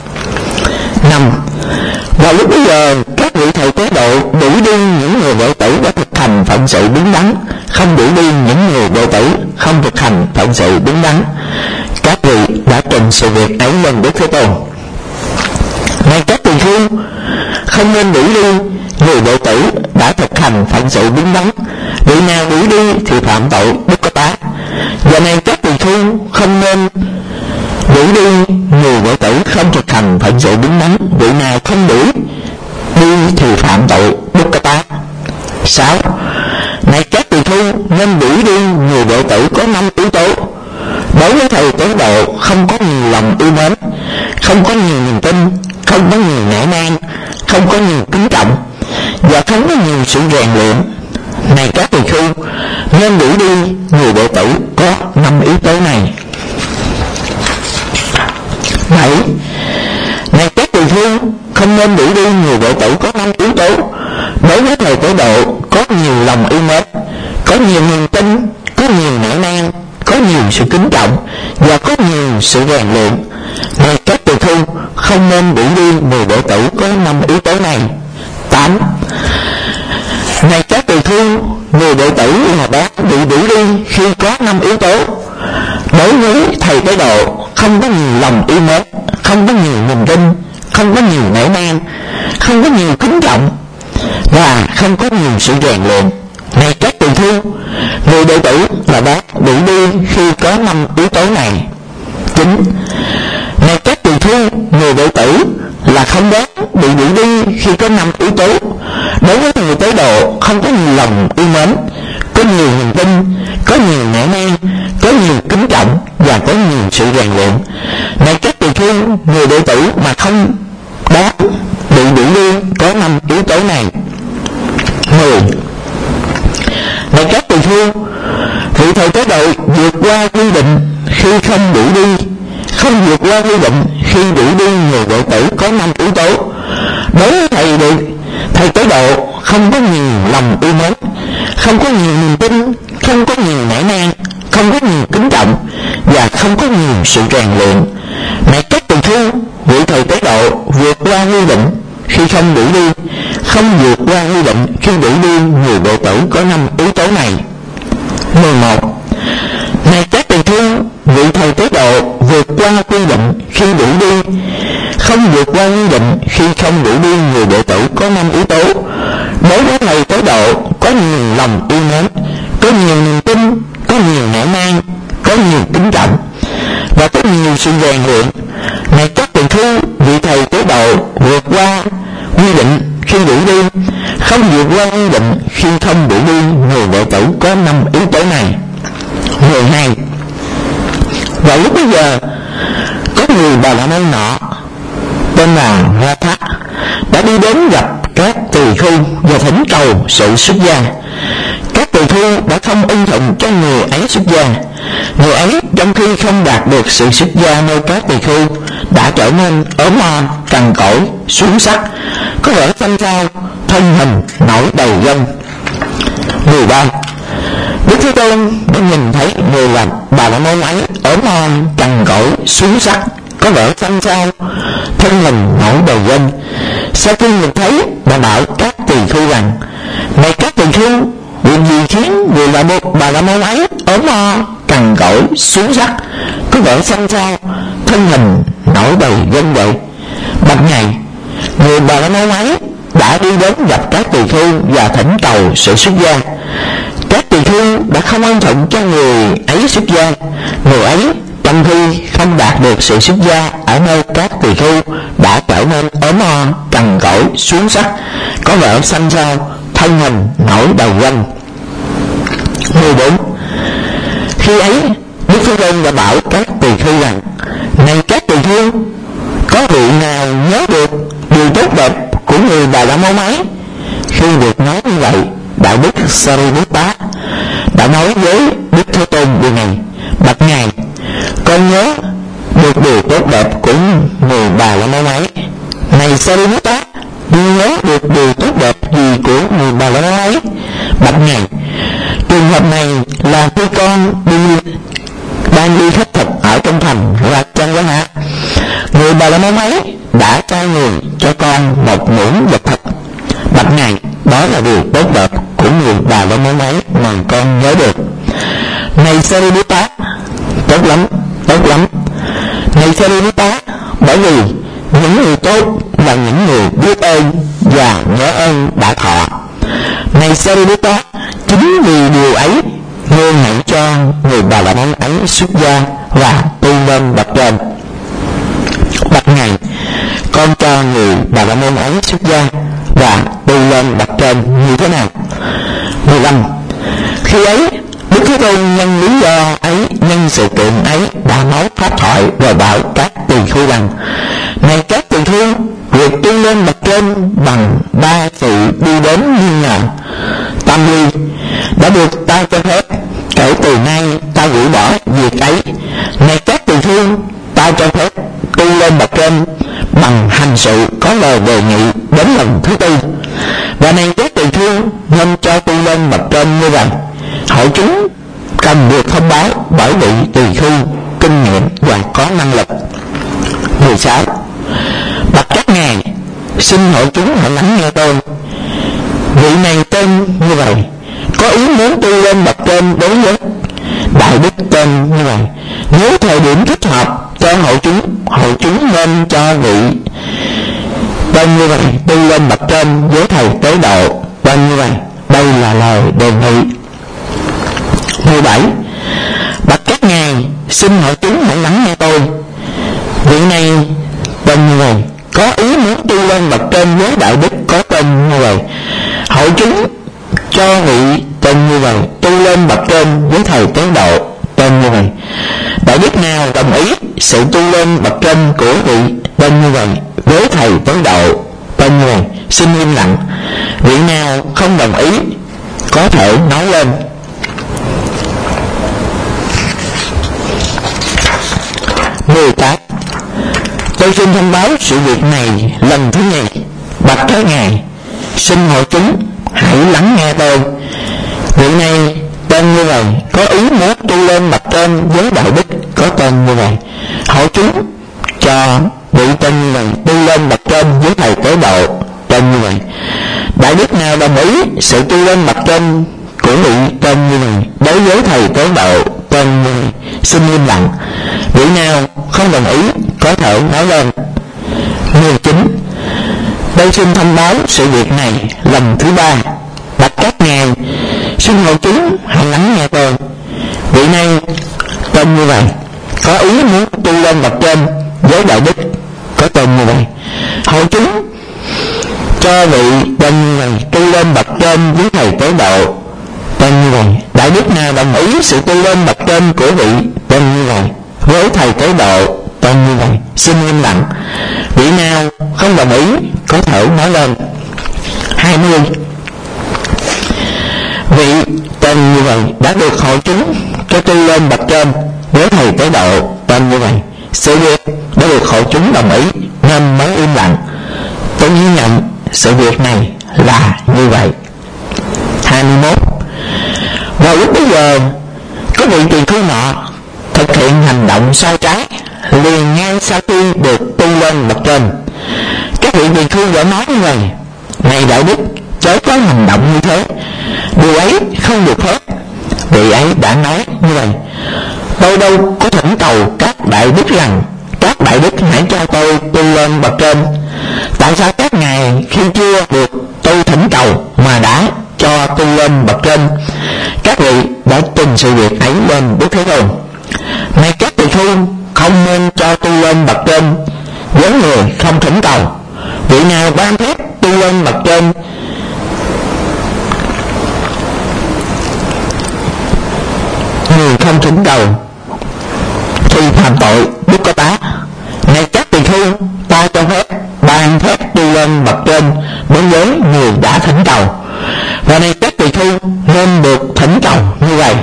5. Vào lúc bây giờ các vị thầy tế độ đuổi đi những người đệ tử đã thực hành phận sự đúng đắn, không đuổi đi những người đệ tử không thực hành phận sự đúng đắn, các vị đã trình sự việc ấy lên Đức Thế Tôn. Này các tỳ khưu, không nên đuổi đi người đệ tử đã thực hành phận sự đúng đắn, vị nào đuổi đi thì phạm tội Dukkata. Và này các tỳ khưu, không nên đuổi đi người đệ tử không thực hành phận sự đúng đắn, vị nào không đuổi đi thì phạm tội Dukkata. 6. Này các tỳ khưu, nên đuổi đi người đệ tử có 5 yếu tố. Đối với thầy tế độ không có nhiều lòng yêu mến, không có nhiều niềm tin, không có nhiều nể nang, không có nhiều kính trọng, và không có nhiều sự rèn luyện. Này các tỳ khưu, nên đuổi đi người đệ tử có 5 yếu tố này. 7. Này các tỳ khưu, không nên đuổi đi người đệ tử có 5 yếu tố. Đối với thầy tế độ có nhiều lòng yêu mến, có nhiều niềm tin, có nhiều nể nang, có nhiều sự kính trọng, và có nhiều sự rèn luyện. Này các tỳ khưu, không nên đuổi đi người đệ tử có 5 yếu tố này. 8. Này các tỳ khưu, người đệ tử là bác bị đuổi đi khi có 5 yếu tố. Đối với thầy Tế Độ, không có nhiều lòng yêu mến, không có nhiều niềm tin, không có nhiều nể nang, không có nhiều kính trọng, và không có nhiều sự rèn luyện. Này các tỳ khưu, người đệ tử là bác đuổi đi khi có 5 yếu tố này. 9. Này các tỳ khưu, người đệ tử là không đáng bị đuổi đi khi có 5 yếu tố. Đối với người Tế Độ, không có nhiều lòng yêu mến, có nhiều niềm tin, có nhiều nể nang, có nhiều kính trọng, và có nhiều sự rèn luyện. Này các tỳ khưu, người đệ tử mà không đáng bị đuổi đi có 5 yếu tố này. 10. Này các tỳ khưu, vị thầy Tế Độ vượt qua quy định khi không đuổi đi, không vượt qua quy định khi đuổi đi người đệ tử có 5 yếu tố. Đối với thầy Tế Độ không có nhiều lòng yêu mến, không có nhiều niềm tin, không có nhiều nể nang, không có nhiều kính trọng, và không có nhiều sự rèn luyện. Này các tỳ khưu, vị thầy Tế Độ vượt qua quy định khi không đuổi đi, không vượt qua quy định khi đuổi đi người đệ tử có 5 yếu tố này. 11. Này các tỳ khưu, vị thầy Tế Độ vượt qua quy định khi đuổi đi, không vượt qua quy định khi không đuổi đi người đệ tử có 5 yếu tố. Đối với thầy Tế Độ có nhiều lòng yêu mến, có nhiều niềm tin, có nhiều nể nang, có nhiều kính trọng, và có nhiều sự rèn luyện. Này các tỳ khưu, vị thầy Tế Độ vượt qua quy định khi đuổi đi, không vượt qua quy định khi không đuổi đi người đệ tử có 5 yếu tố này. 12. Vào lúc bây giờ, có người Bà La Môn nọ tên là Ratha đã đi đến gặp các tỳ khưu và thỉnh cầu sự xuất gia. Các tỳ khưu đã không ưng thuận cho người ấy xuất gia. Người ấy trong khi không đạt được sự xuất gia nơi các tỳ khưu đã trở nên ốm o, cằn cỗi, xuống sắc, có vẻ xanh xao, thân hình nổi đầy gân. 13. Đức Thế Tôn đã nhìn thấy người làm Bà La Môn ấy ốm o, cằn cỗi, xuống sắc, có vẻ xanh xao, thân hình nổi đầy gân. Sau khi nhìn thấy, đã bảo các tỳ khưu rằng: Này các tỳ khưu, việc gì khiến người là Bà La Môn ấy ốm o, cằn cỗi, xuống sắc, có vẻ xanh xao, thân hình nổi đầy gân vậy? Bạch Ngài, người Bà La Môn ấy đã đi đến gặp các tỳ khưu và thỉnh cầu sự xuất gia. Các tỳ khưu đã không ưng thuận cho người ấy xuất gia. Người ấy trong khi không đạt được sự xuất gia ở nơi các tỳ khưu đã trở nên ốm o, cằn cỗi, xuống sắc, có vẻ xanh xao, thân hình nổi đầu gân. 14. Khi ấy, Đức Thế Tôn đã bảo các tỳ khưu rằng: Này các tỳ khưu, có vị nào nhớ được điều tốt đẹp của người Bà La Môn ấy? Khi được nói như vậy, đạo đức Sariputta đã nói với Đức Thế Tôn điều này: Bạch Ngài, con nhớ được điều tốt đẹp của người Bà La Môn ấy. Này Sariputta, nhớ được điều tốt đẹp gì của người Bà La Môn ấy? Bạch Ngài, trường hợp này là khi con đang đi khất thực ở trong thành Ratchangraha. Người Bà La Môn ấy đã trao người cho con một muỗng vật thực. Bạch Ngài, đó là điều tốt đẹp của người Bà La Môn ấy mà con nhớ được. Này Sariputta, tốt lắm, tốt lắm. Này Sariputta, bởi vì những người tốt là những người biết ơn và nhớ ơn đã thọ. Này Sariputta, chính vì điều ấy, ngươi hãy cho người Bà La Môn ấy xuất gia và tu lên bậc trên. Bạch Ngài, con cho người Bà La Môn ấy xuất gia và tu lên bậc trên như thế nào? 15. Khi ấy, Đức Thế Tôn nhân lý do ấy, nhân sự kiện ấy đã nói pháp thoại rồi bảo các tỳ khưu rằng: Này các tỳ khưu, việc tu lên bậc trên bằng 3 sự đi đến như nào? Tam ly đã được ta cho phép, kể từ nay ta hủy bỏ việc ấy. Này các tỳ khưu, ta cho phép tu lên bậc trên bằng hành sự có lời đề nghị đến lần thứ tư. Và này các tỳ khưu, nên cho tu lên bậc trên như rằng hội chúng cần được thông báo bởi vị tỳ khưu kinh nghiệm và có năng lực. nên cho vị tên như vậy tu lên bậc trên với thầy tế độ tên như vậy. Đây là lời đề nghị. 17. Bạch các ngài, xin hội chúng hãy lắng nghe tôi. Vị này tên như vậy có ý muốn tu lên bậc trên với đạo đức có tên như vậy. Hội chúng cho vị tên như vậy tu lên bậc trên với thầy tế độ tên như vậy. Đạo đức nào đồng ý sự tu lên bậc trên của vị tên như vậy với thầy tế độ tên như vậy xin im lặng. Vị nào không đồng ý có thể nói lên. 18. Tôi xin thông báo sự việc này lần thứ nhì. Bạch các ngài, xin hội chúng hãy lắng nghe tôi. Vị này tên như vậy có ý muốn tu lên bậc trên với đạo đức có tên như vậy. Hội chúng cho vị tên như vậy tu lên bậc trên với thầy tế độ tên như vậy. Đạo đức nào đồng ý sự tu lên bậc trên của vị tên như vậy đối với thầy tế độ tên như vậy xin im lặng. Vị nào không đồng ý có thể nói lên. 19. Tôi xin thông báo sự việc này lần thứ 3. Bạch các ngài, xin hội chúng hãy lắng nghe tôi. Vị này tên như vậy có ý muốn tu lên bậc trên với đạo đức có tên như vậy. Hội chúng cho vị tên như vậy tu lên bậc trên với thầy tế độ tên như vậy. Đạo đức nào đồng ý sự tu lên bậc trên của vị tên như vậy với thầy tế độ tên như vậy xin im lặng. Vị nào không đồng ý có thể nói lên. 20. Vị tên như vậy đã được hội chúng cho tu lên bậc trên với thầy tế độ tên như vậy. Sự việc đã được hội chúng đồng ý nên mới im lặng. Tôi ghi nhận sự việc này là như vậy. 21. Vào lúc bây giờ có vị tỳ khưu nọ thực hiện hành động sai trái liền ngay sau khi được tu lên bậc trên. Các vị tỳ khưu đã nói như vậy: này đạo đức, chớ có hành động như thế, điều ấy không được phép. Vị ấy đã nói như vậy: tôi đâu có thỉnh cầu các đại đức rằng các đại đức hãy cho tôi tu lên bậc trên. Tại sao các ngài khi chưa được tôi thỉnh cầu mà đã cho tu lên bậc trên? Các vị đã trình sự việc ấy lên Đức Thế Tôn. Này các tỳ khưu, không nên cho tu lên bậc trên với người không thỉnh cầu. Vị nào ban phép tu lên bậc trên người không thỉnh cầu thì phạm tội bất có tá. Này các tỳ khưu, ta cho phép ban phép tu lên bậc trên đối với người đã thỉnh cầu, và này các tỳ khưu nên được thỉnh cầu như vậy.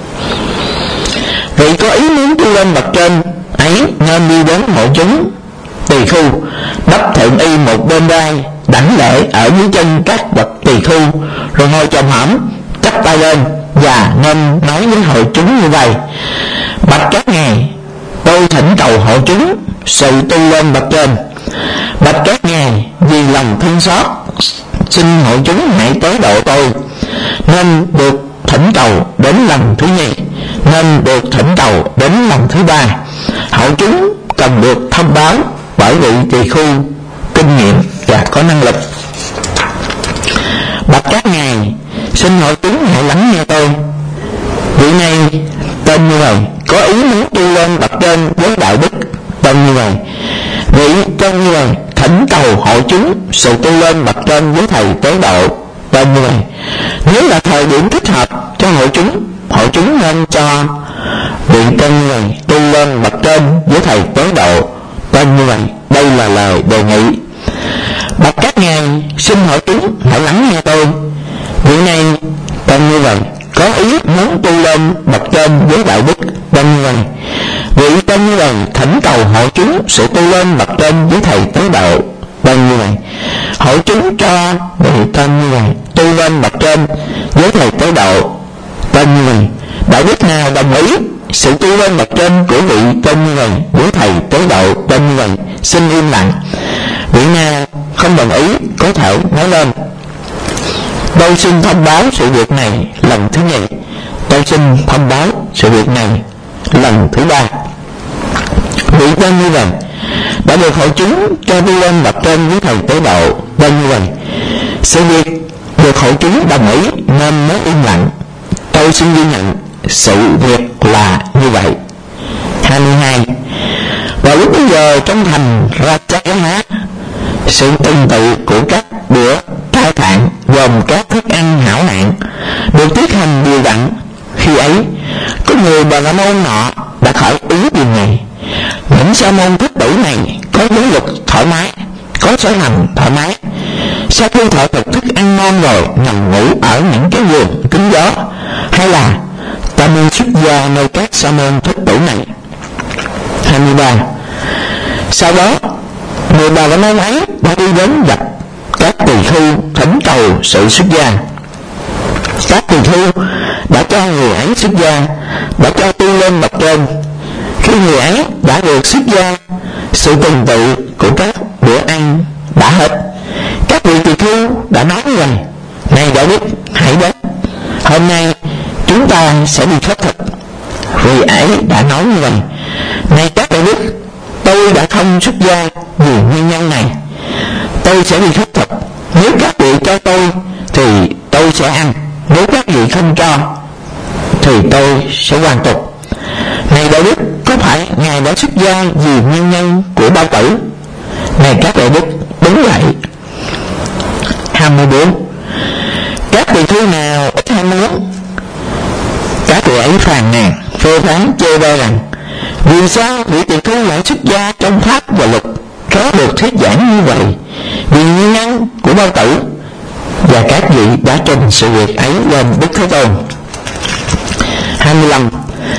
Vị có ý muốn tu lên bậc trên ấy nên đi đến hội chúng tỳ khưu, đắp thượng y một bên vai, đảnh lễ ở dưới chân các bậc tỳ khưu, rồi ngồi chồm hổm chắp tay lên và nên nói với hội chúng như vậy: bạch các ngài, tôi thỉnh cầu hội chúng sự tu lên bậc trên. Bạch các ngài, vì lòng thương xót xin hội chúng hãy tế độ tôi. Nên được thỉnh cầu đến lần thứ nhì, nên được thỉnh cầu đến lần thứ 3. Hội chúng cần được thông báo bởi vị tỳ khưu kinh nghiệm và có năng lực. Bạch các ngài, xin hội chúng hãy lắng nghe tôi. Vị này tên như vậy có ý muốn tu lên bậc trên với đạo đức tên như vậy. Vị tên như vậy thỉnh cầu hội chúng sự tu lên bậc trên với thầy tế độ tên như vậy. Nếu là thời điểm thích hợp cho hội chúng nên cho vị tên như vậy tu lên bậc trên với thầy tế độ tên như vậy. Đây là lời đề nghị. Bạch các ngài, xin hội chúng hãy lắng nghe tôi. Vị này tên như vậy có ý muốn tu lên bậc trên với đạo đức tên như vậy. Vị tên như vậy thỉnh cầu hội chúng sự tu lên bậc trên với thầy tế độ tên như vậy. Hội chúng cho vị tên như vậy tu lên bậc trên với thầy tế độ tên như vậy. Đạo đức nào đồng ý sự tu lên bậc trên của vị tên như vậy với thầy tế độ tên như vậy xin im lặng. Vị nào không đồng ý có thể nói lên. Tôi xin thông báo sự việc này lần thứ nhì. Tôi xin thông báo sự việc này lần thứ 3. Vị tên như vậy đã được được hội chúng cho đi lên bậc trên với thầy tế độ đơn như vậy. Sự việc được hội chúng đồng ý nên mới im lặng. Tôi xin ghi nhận sự việc là như vậy. 22. Vào lúc bây giờ trong thành Ratchagaha, sự tuần tự của các bữa thai thạng gồm các thức ăn hảo hạng được tiến hành đều đặn. Khi ấy, có người bà la môn nọ đã khỏi ý điều này. Những sa môn thích tử này có giới luật thoải mái, có sở hành thoải mái. Sau khi thọ thực thức ăn ngon rồi nằm ngủ ở những cái vườn kín gió, hay là ta nên xuất gia nơi các sa môn thích tử này. 23. Sau đó, người bà la môn ấy đã đi đến gặp các tỳ khưu thỉnh cầu sự xuất gia. Các tỳ khưu đã cho người ấy xuất gia, đã cho tu lên bậc trên. Khi người ấy đã được xuất gia, sự tuần tự của các bữa ăn đã hết. Các vị tỳ khưu đã nói như vậy: này Đạo Đức, hãy đến, hôm nay chúng ta sẽ đi khất thực. Vị ấy đã nói như vậy: này các Đạo Đức, tôi đã không xuất gia vì nguyên nhân này. Tôi sẽ đi khất thực. Nếu các vị cho tôi thì tôi sẽ ăn, nếu các vị không cho thì tôi sẽ hoàn tục. Này Đạo Đức, có phải Ngài đã xuất gia vì nguyên nhân của bao tử? Này các Đạo Đức, đúng vậy. 24. Các tỳ khưu nào ít ham muốn, các vị ấy phàn nàn phê phán chê bai rằng: vì sao vị tỳ khưu lại xuất gia trong pháp và luật có được thuyết giảng như vậy? Vì nguyên nhân của bao tử. Và các vị đã trình sự việc ấy lên Đức Thế Tôn. 25.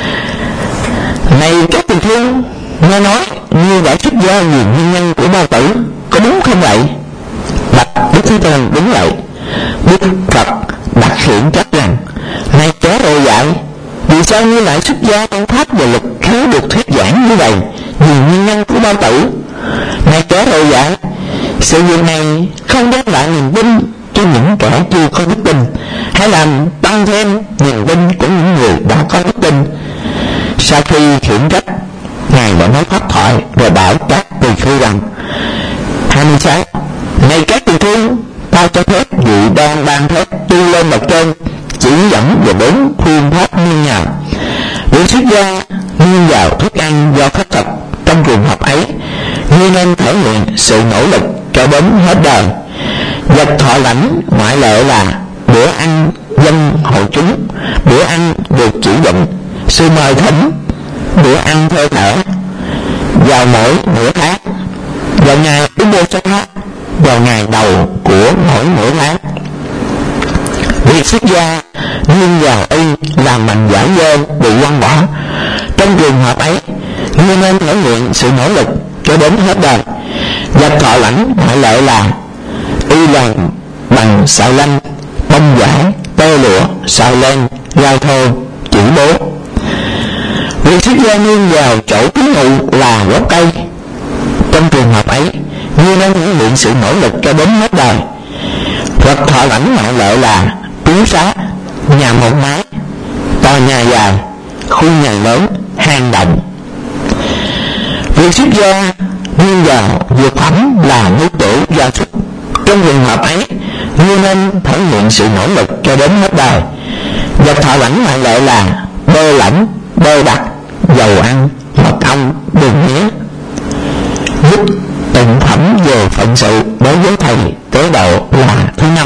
Này các tỳ khưu, nghe nói như đã xuất gia vì nguyên nhân của bao tử, có đúng không vậy? Bạch Đức Thế Tôn: đúng vậy. Đức Phật đặt khiển trách rằng: này kẻ rồi dạy, vì sao như lại xuất gia trong pháp và luật khá được thuyết giảng như vậy vì nguyên nhân của bao tử? Này kẻ rồi dạy, sự việc này không đem lại niềm tin cho những kẻ chưa có đức tin, hay làm tăng thêm niềm tin của những người đã có đức tin. Sau khi khiển trách, Ngài đã nói pháp thoại và bảo các tỳ khưu rằng: 26. Này các tỳ khưu, ta cho phép vị đang ban phép tu lên bậc trên chỉ dẫn về 4 phương pháp nương nhờ. Việc xuất gia nương vào thức ăn do khất thực. Trong trường hợp ấy, ngươi nên thể hiện sự nỗ lực cho đến hết đời. Vật thọ lãnh ngoại lệ là bữa ăn dân hội chúng, bữa ăn được chỉ định, sư mời thỉnh, bữa ăn theo thở, vào mỗi nửa tháng, vào ngày Ubosatha, vào ngày đầu của mỗi nửa tháng. Việc xuất gia nương vào y làm mạnh giải dơ bị quăng bỏ. Trong trường hợp ấy, ngươi nên thể hiện sự nỗ lực cho đến hết đời. Vật thọ lãnh ngoại lệ là y làm bằng sợi lanh, bông vải, tơ lụa, sợi len, gai thô, chỉ bố. Việc xuất gia nương vào chỗ trú ngụ là gốc cây. Trong trường hợp ấy, ngươi nên thể hiện sự nỗ lực cho đến hết đời. Vật thọ lãnh ngoại lệ là trú xá, nhà một mái, tòa nhà dài, khu nhà lớn, hang động. Việc xuất gia nương vào dược phẩm là nước tiểu gia súc. Trong trường hợp ấy, ngươi nên thể hiện sự nỗ lực cho đến hết đời. Vật thọ lãnh ngoại lệ là bơ lãnh, bơ đặc, dầu ăn, mật ong, đường mía. Giúp tụng phẩm về phận sự đối với thầy tế độ là thứ 5.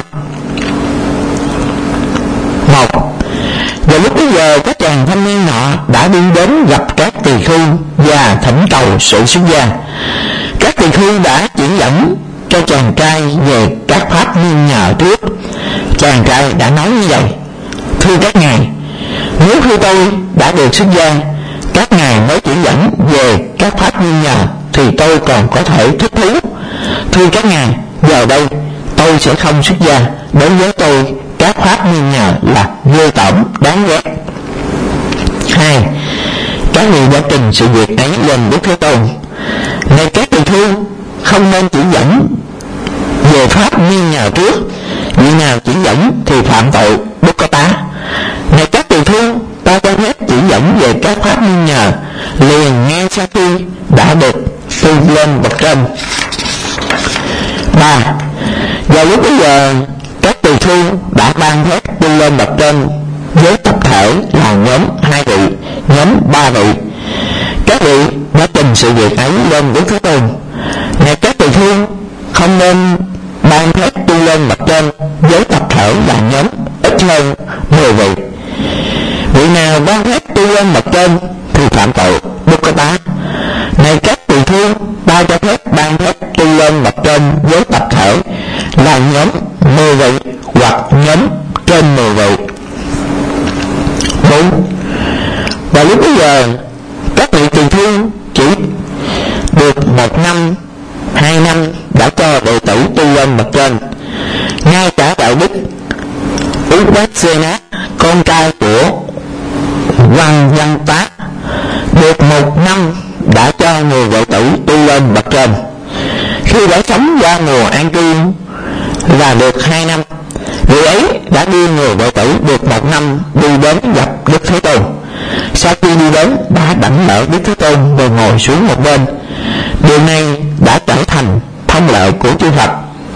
1. Vào lúc bây giờ, các chàng thanh niên nọ đã đi đến gặp các tỳ khưu và thỉnh cầu sự xuất gia. Các tỳ khưu đã chỉ dẫn cho chàng trai về các pháp nương nhờ trước. Chàng trai đã nói như vậy: thưa các ngài, nếu khi tôi đã được xuất gia, các ngài mới chỉ dẫn về các pháp nương nhờ thì tôi còn có thể thích thú. Thưa các ngài, giờ đây tôi sẽ không xuất gia. Đối với tôi, các pháp nương nhờ là ghê tởm, đáng ghét. 2. Các vị đã trình sự việc ấy lên Đức Thế Tôn. Này các tỳ khưu, không nên chỉ dẫn về pháp nương nhờ trước. Vị nào chỉ dẫn thì phạm tội bất có tá. Này các tỳ khưu, ta cho phép chỉ dẫn về các pháp nương nhờ liền ngay sau khi đã được tu lên bậc trên. 3. Vào lúc bây giờ các tỳ khưu đã ban phép tu lên bậc trên với tập thể là nhóm 2 vị, nhóm 3 vị. Các vị đã trình sự việc ấy lên Đức Thế Tôn. Này các tỳ khưu, không nên ban phép tu lên bậc trên với tập thể là nhóm ít hơn 10 vị. Vị nào ban phép tu lên bậc trên thì phạm tội Dukkata. Này các tỳ khưu, ta cho phép ban phép tu lên bậc trên với tập thể là nhóm 10 vị hoặc nhóm trên 10 vị. 4. Và lúc bây giờ các vị tỳ khưu chỉ được 1 năm, 2 năm đã cho đệ tử tu lên bậc trên. Ngay cả đạo đức Upasena, con trai của Văn Văn Tá, được 1 năm đã cho người đệ tử tu lên bậc trên. Khi đã sống qua mùa an cư là được 2 năm, vị ấy đã đưa người đệ tử được 1 năm đi đến gặp Đức Thế Tôn. Sau khi đi đến đã đảnh lễ Đức Thế Tôn rồi ngồi xuống một bên. Điều này đã trở thành thông lệ của chư Phật,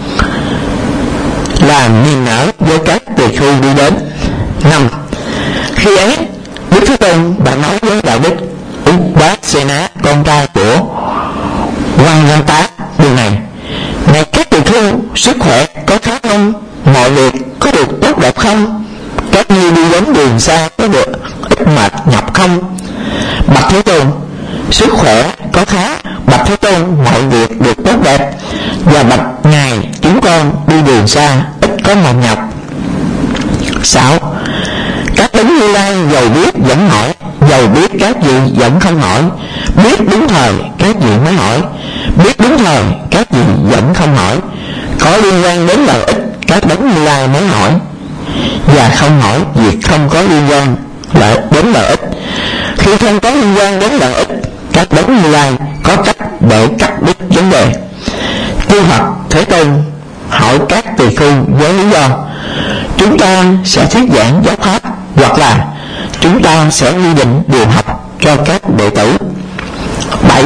làm niềm nở với các tỳ khưu đi đến. 5. Khi ấy Đức Thế Tôn đã nói với đạo đức Upasena, con trai của Văn Văn Tá, điều này: này các tỳ khưu, sức khỏe có khá không? Mọi việc có được tốt đẹp không? Các ngươi đi đến đường xa có được ít mệt nhọc không? Bạch Thế Tôn, sức khỏe có khá. Bạch Thế Tôn, mọi việc được tốt đẹp. Và bạch ngài, chúng con đi đường xa ít có mệt nhọc. 6. Các đấng Như Lai dầu biết vẫn hỏi, dầu biết các vị vẫn không hỏi. Biết đúng thời các vị mới hỏi, biết đúng thời các vị vẫn không hỏi. Có liên quan đến lợi ích các đấng Như Lai mới hỏi, và không hỏi việc không có liên quan đến lợi ích. Khi không có liên quan đến lợi ích, các đấng Như Lai có cách để cắt đứt vấn đề. Chư Phật Thế Tôn hỏi các tỳ khưu với lý do: chúng ta sẽ thuyết giảng giáo pháp, hoặc là chúng ta sẽ quy định điều học cho các đệ tử. 7.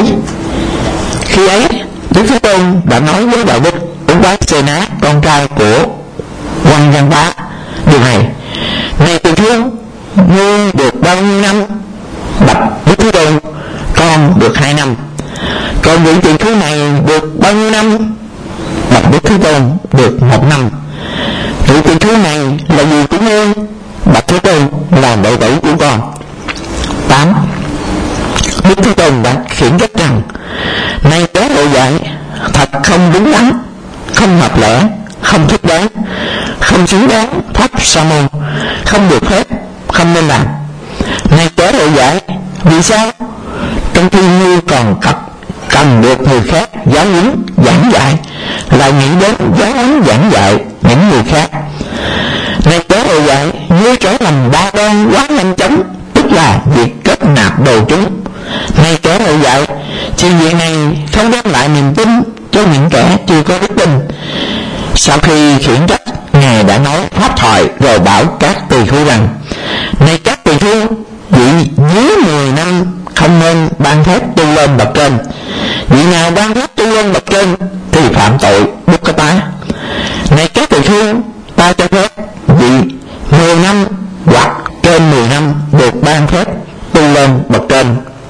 Khi ấy Đức Thế Tôn đã nói với đạo đức Upasena, con trai của Văn Văn Tá, điều này: này tỳ khưu, ngươi được bao nhiêu năm? Bạch Đức Thế Tôn, con được 2 năm. Còn vị tỳ khưu này được bao nhiêu năm? Bạch Đức Thế Tôn, được 1 năm. Vị tỳ khưu này là gì của ngươi? Bạch Thế Tôn, là đệ tử của con. 8. Đức Thế Tôn đã khiển trách rằng: này tế độ dạy thật không đúng đắn, không hợp lẽ, không thích đáng, không xứng đáng pháp sa môn, không được phép, không nên làm. Này tế độ dạy, vì sao? Trong khi ngươi còn cần được người khác giáo huấn giảng dạy, lại nghĩ đến giáo huấn giảng dạy những người khác. Này tế độ dạy, ngươi trở thành đa đoan quá nhanh chóng, tức là việc kết nạp đồ chúng. Này tế độ dạy, chuyện việc này không đem lại niềm tin cho những kẻ chưa có đức tin. Sau khi khiển trách, ngài đã nói pháp thoại rồi bảo các tỳ khưu rằng: này các tỳ khưu, vị dưới 10 năm không nên ban phép tu lên bậc trên. Vị nào ban phép tu lên bậc trên thì phạm tội Dukkata. Này các tỳ khưu, ta cho phép vị 10 năm hoặc trên 10 năm được ban phép tu lên bậc trên.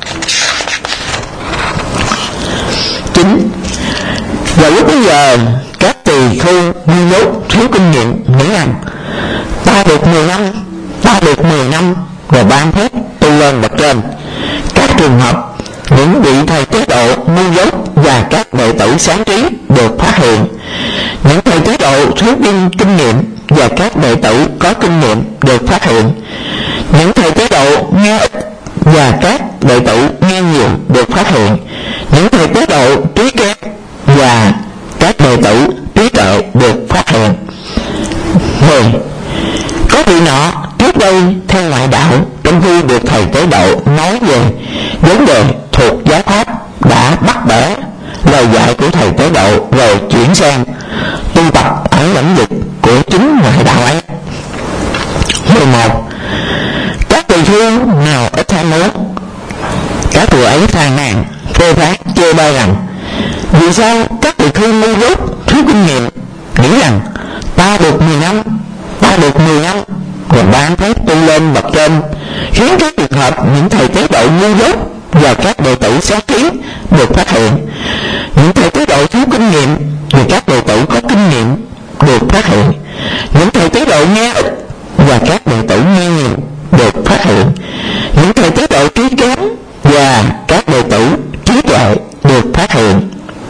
9. Và lúc bây giờ các tỳ khưu như nhốt thiếu kinh nghiệm nghĩ rằng: ta được 10 năm, ta được 10 năm rồi ban phép tu lên bậc trên. Các trường hợp những vị thầy tế độ ngu dốt và các đệ tử sáng trí được phát hiện. Những thầy tế độ thiếu kinh nghiệm và các đệ tử có kinh nghiệm được phát hiện. Những thầy tế độ nghe ít và các đệ tử nghe nhiều được phát hiện. Những thầy tế độ trí kém và các đệ tử trí tuệ được phát hiện. 10. Có vị nọ trước đây theo ngoại đạo, trong khi được thầy tế độ nói về vấn đề thuộc giáo pháp, đã bắt bẻ lời dạy của thầy tế độ rồi chuyển sang tu tập ở lĩnh vực của chính ngoại đạo ấy. 11. Các tỳ khưu nào ít tham muốn, các vị ấy phàn nàn: phê phán chê bai rằng: vì sao các tỳ khưu ngu dốt thiếu kinh nghiệm nghĩ rằng ta được 10 năm, ta được 10 năm, rồi ban phép tu lên bậc trên, khiến các trường hợp những thầy tế độ ngu dốt và các đệ tử xá kiến được phát hiện. Những thầy tế độ thiếu kinh nghiệm và các đệ tử có kinh nghiệm được phát hiện. Những thầy tế độ nghe ít và các đệ tử nghe nhiều được phát hiện. Những thầy tế độ trí kém và các đệ tử trí tuệ được phát hiện.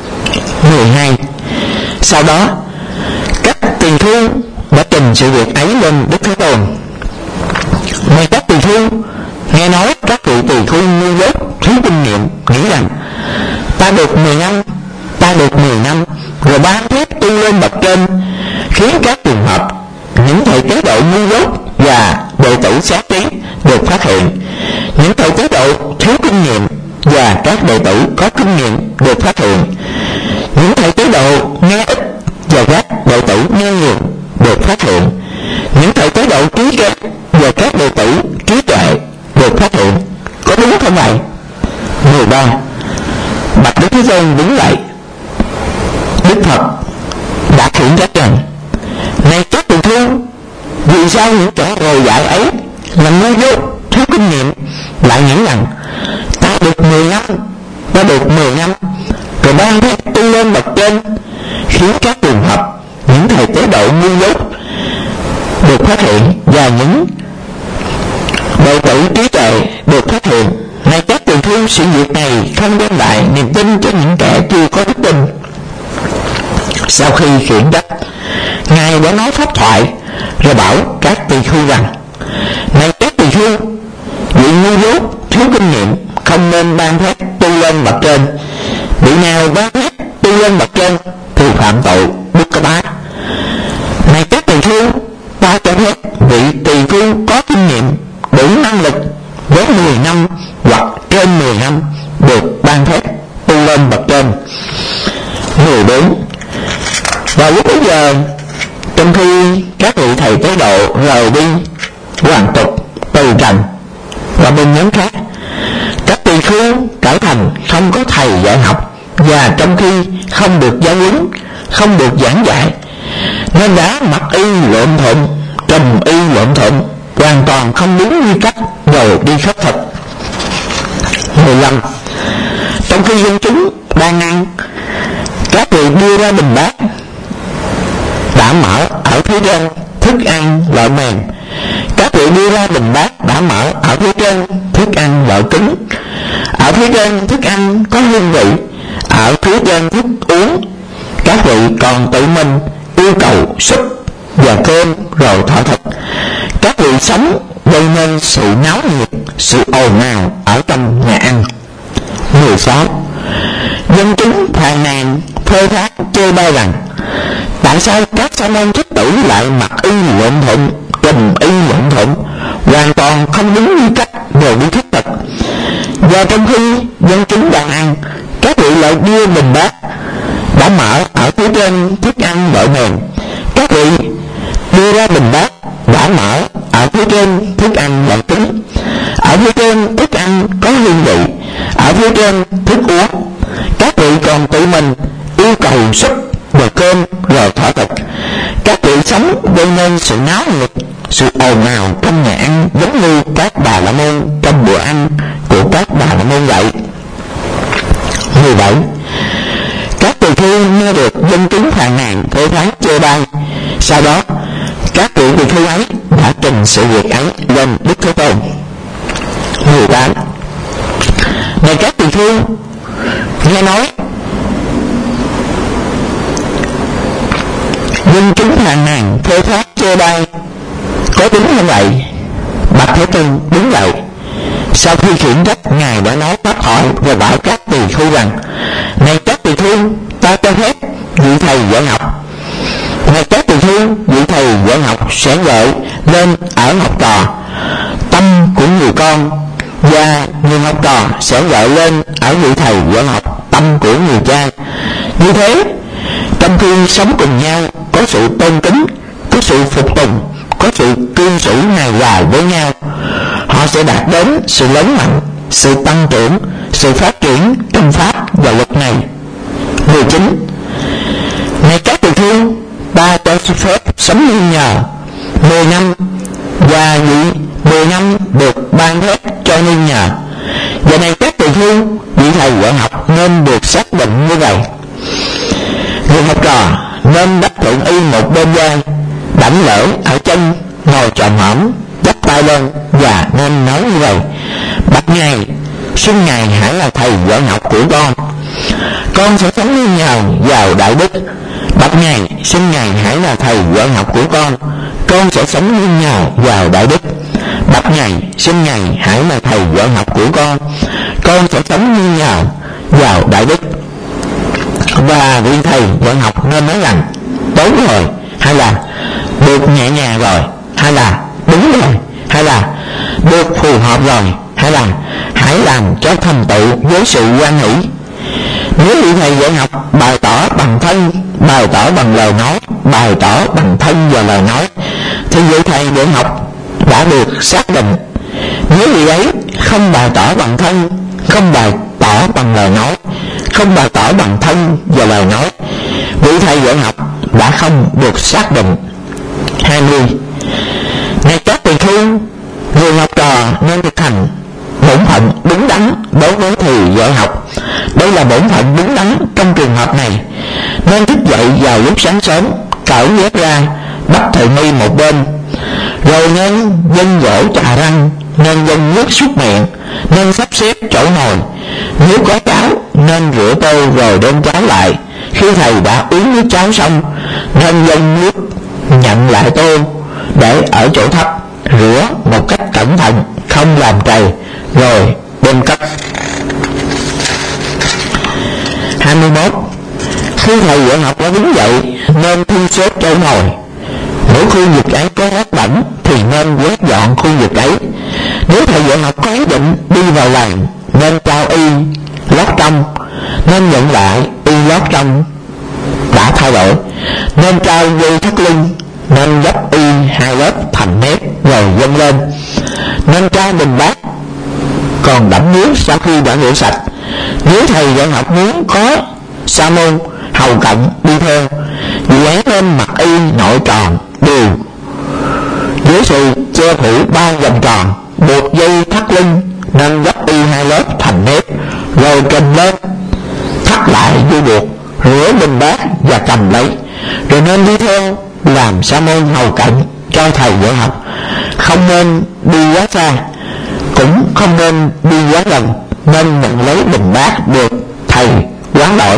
12. Sau đó các tỳ khưu đã trình sự việc ấy lên Đức Thế Tôn. Này các tỳ khưu, nghe nói các vị tỳ khưu ngu dốt thiếu kinh nghiệm nghĩ rằng ta được 10 năm, ta được 10 năm, rồi ban phép tu lên bậc trên, khiến các trường hợp những thầy tế độ ngu dốt và đệ tử xá trí được phát hiện. Những thầy tế độ thiếu kinh nghiệm và các đệ tử có kinh nghiệm được phát hiện. Những thầy tế độ nghe ít và các đệ tử nghe nhiều được phát hiện. Những thầy tế độ trí kém và các đệ tử trí tuệ được phát hiện. Có đúng không vậy? 13. Bạch Đức Thế Tôn đứng dậy. Đức Phật đã khiển trách rằng: này các tỳ khưu, vì sao những kẻ rồi dạy ấy là ngu dốt thiếu kinh nghiệm lại nghĩ rằng ta được 10 năm, ta được 10 năm, rồi ban phép tu lên bậc trên, khiến các trường hợp những thầy tế độ ngu dốt được phát hiện và những đệ tử trí tuệ được phát hiện. Này các tỳ khưu, sự việc này không đem lại niềm tin cho những kẻ chưa có đức tin. Sau khi khiển trách, Ngài đã nói pháp thoại rồi bảo các tỳ khưu rằng: này các tỳ khưu, vị ngu dốt thiếu kinh nghiệm không nên ban phép tu lên bậc trên. Vị nào ban phép tu lên bậc trên thì phạm tội bất có bá. Này các tỳ khưu, ta cho phép vị tỳ khưu có kinh nghiệm đủ năng lực với 10 năm hoặc trên 10 năm được ban phép tu lên bậc trên. 14. Vào lúc bấy giờ, trong khi các vị thầy tế độ rời đi hoàn tục từ trần và bên nhóm khác, các tỳ khưu trở thành không có thầy dạy học, và trong khi không được giáo huấn, không được giảng dạy, nên đã mặc y lộn thộn, trùm y lộn thộn, hoàn toàn không đúng quy cách rồi đi khất thực. 15. Trong khi dân chúng đang ăn, các vị đưa ra bình bát đã mở ở phía trên thức ăn loại mềm, các vị đưa ra bình bát đã mở ở phía trên thức ăn loại cứng. Ở phía trên thức ăn có hương vị, ở phía trên thức uống các vị còn tự mình yêu cầu súp và cơm rồi thỏa thực. Các vị sống gây nên sự náo nhiệt, sự ồn ào ở trong nhà ăn. 16. Dân chúng phàn nàn phê phán chê bai rằng: tại sao các sa môn thích tử lại mặc y lộn thộn, trùm y lộn thộn, hoàn toàn không đúng quy cách rồi đi khất thực. Và trong khi dân chúng đang ăn, các vị lại đưa bình bát đã mở ở phía trên thức ăn loại mềm, các vị đưa ra bình bát đã mở ở phía trên thức ăn loại cứng. Ở phía trên thức ăn có hương vị, ở phía trên thức uống các vị còn tự mình yêu cầu súp và cơm rồi thỏa thực. Các vị sống gây nên sự náo nhiệt, sự ồn ào trong nhà ăn, giống như các bà la môn trong bữa ăn của các bà la môn vậy. 17. Các tỳ khưu nghe được dân chúng phàn nàn phê phán chê bai. Sau đó các vị tỳ khưu ấy đã trình sự việc ấy lên Đức Thế Tôn. 18. Này các tỳ khưu, nghe nói dân chúng phàn nàn phê phán chê bai, có đúng không vậy? Bạch Thế Tôn đứng dậy. Sau khi khiển trách, Ngài đã nói pháp thoại và bảo các tỳ khưu rằng: này các tỳ khưu, ta cho phép vị thầy dạy học. Này các tỳ khưu, vị thầy dạy học sẽ gợi lên ở học trò tâm của người con, và người học trò sẽ gợi lên ở vị thầy dạy học tâm của người cha. Như thế, trong khi sống cùng nhau có sự tôn kính, có sự phục tùng, có sự cư xử hài hòa với nhau, họ sẽ đạt đến sự lớn mạnh, sự tăng trưởng, sự phát triển trong pháp xin Ngài hãy là thầy dạy học của con sẽ sống như nhờ vào đạo đức. Bạch Ngài, xin Ngài hãy là thầy dạy học của con sẽ sống như nhờ vào đạo đức. Bạch Ngài, xin Ngài hãy là thầy dạy học của con sẽ sống như nhờ vào đạo đức. Và vị thầy dạy học nên nói rằng tốt rồi, hay là được nhẹ nhàng rồi, hay là đúng rồi, hay là được phù hợp rồi, hay là hãy làm cho thành tựu với sự hoan hỷ. Nếu vị thầy dạy học bày tỏ bằng thân, bày tỏ bằng lời nói, bày tỏ bằng thân và lời nói, thì vị thầy dạy học đã được xác định. Nếu vị ấy không bày tỏ bằng thân, không bày tỏ bằng lời nói, không bày tỏ bằng thân và lời nói, vị thầy dạy học đã không được xác định. 20. Này các tỳ khưu, người học trò nên thực hành bổn phận đúng đắn đối với thầy dạy học. Đây là bổn phận đúng đắn trong trường hợp này. Nên thức dậy vào lúc sáng sớm, cởi dép ra, bắt thầy mi một bên, rồi nên dân gỗ trà răng, nên dân nước súc miệng, nên sắp xếp chỗ ngồi. Nếu có cháo nên rửa tô rồi đem cháo lại. Khi thầy đã uống nước cháo xong, nên dân nước nhận lại tô để ở chỗ thấp, rửa một cách cẩn thận, không làm trầy, rồi đem cất. 21. Khi thầy dạy học đã đứng dậy, nên thu xếp chỗ ngồi. Nếu khu vực ấy có rác bẩn thì nên quét dọn khu vực ấy. Nếu thầy dạy học có ý định đi vào làng, nên trao y lót trong, nên nhận lại y lót trong đã thay đổi, nên trao dây thắt lưng, nên gấp y 2 lớp thành nếp rồi dâng lên, nên trao bình bát còn đẫm nước sau khi đã rửa sạch. Nếu thầy dạy học muốn có sa môn hầu cận đi theo, vì ấy nên mặc y nội tròn đều dưới sự che phủ 3 vòng tròn, buộc dây thắt lưng, nên gấp y 2 lớp thành nếp rồi cầm lên, thắt lại dây buộc, rửa bình bát và cầm lấy, rồi nên đi theo làm sa môn hầu cận cho thầy dạy học. Không nên đi quá xa, cũng không nên đi quá gần, nên nhận lấy bình bát được thầy quán đổi.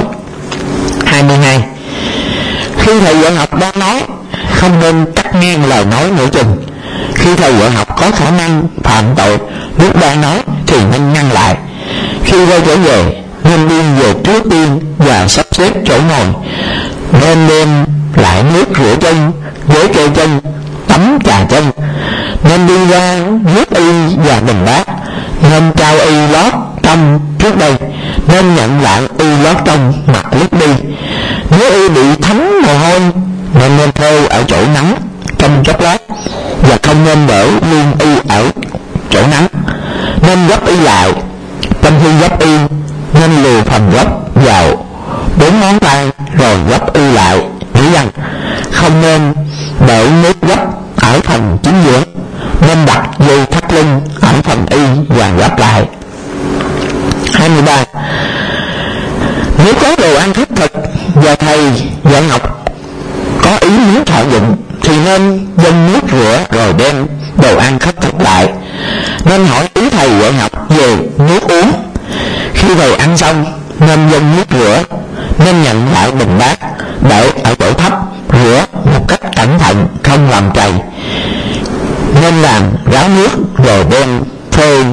22. Khi thầy dạy học đang nói, không nên cắt ngang lời nói nửa chừng. Khi thầy dạy học có khả năng phạm tội lúc đang nói thì nên ngăn lại. Khi quay trở về, nên đi về trước tiên và sắp xếp chỗ ngồi, nên đem lại nước rửa chân, với kê chân, tắm trà chân, nên đi ra rước y và bình bát, nên trao y lót trong trước đây, nên nhận lại y lót trong mặc lúc đi. Nếu y bị thấm mồ hôi nên phơi ở chỗ nắng trong chốc lát, và không nên để luôn y ở chỗ nắng. Nên gấp y lại, trong khi gấp y nên lùi phần gấp vào 4 ngón tay rồi gấp y lại, nghĩ rằng không nên để nước gấp ở phần chính giữa, nên đặt dây thắt lưng ở phần y và gấp lại. 23. Nếu có đồ ăn khất thực và thầy dạy học có ý muốn thọ dụng, thì nên dâng nước rửa rồi đem đồ ăn khất thực lại, nên hỏi ý thầy dạy học về nước uống. Khi thầy ăn xong, nên dâng nước rửa, nên nhận lại bình bát để ở chỗ thấp, rửa một cách cẩn thận, không làm trầy, nên làm ráo nước rồi đem phơi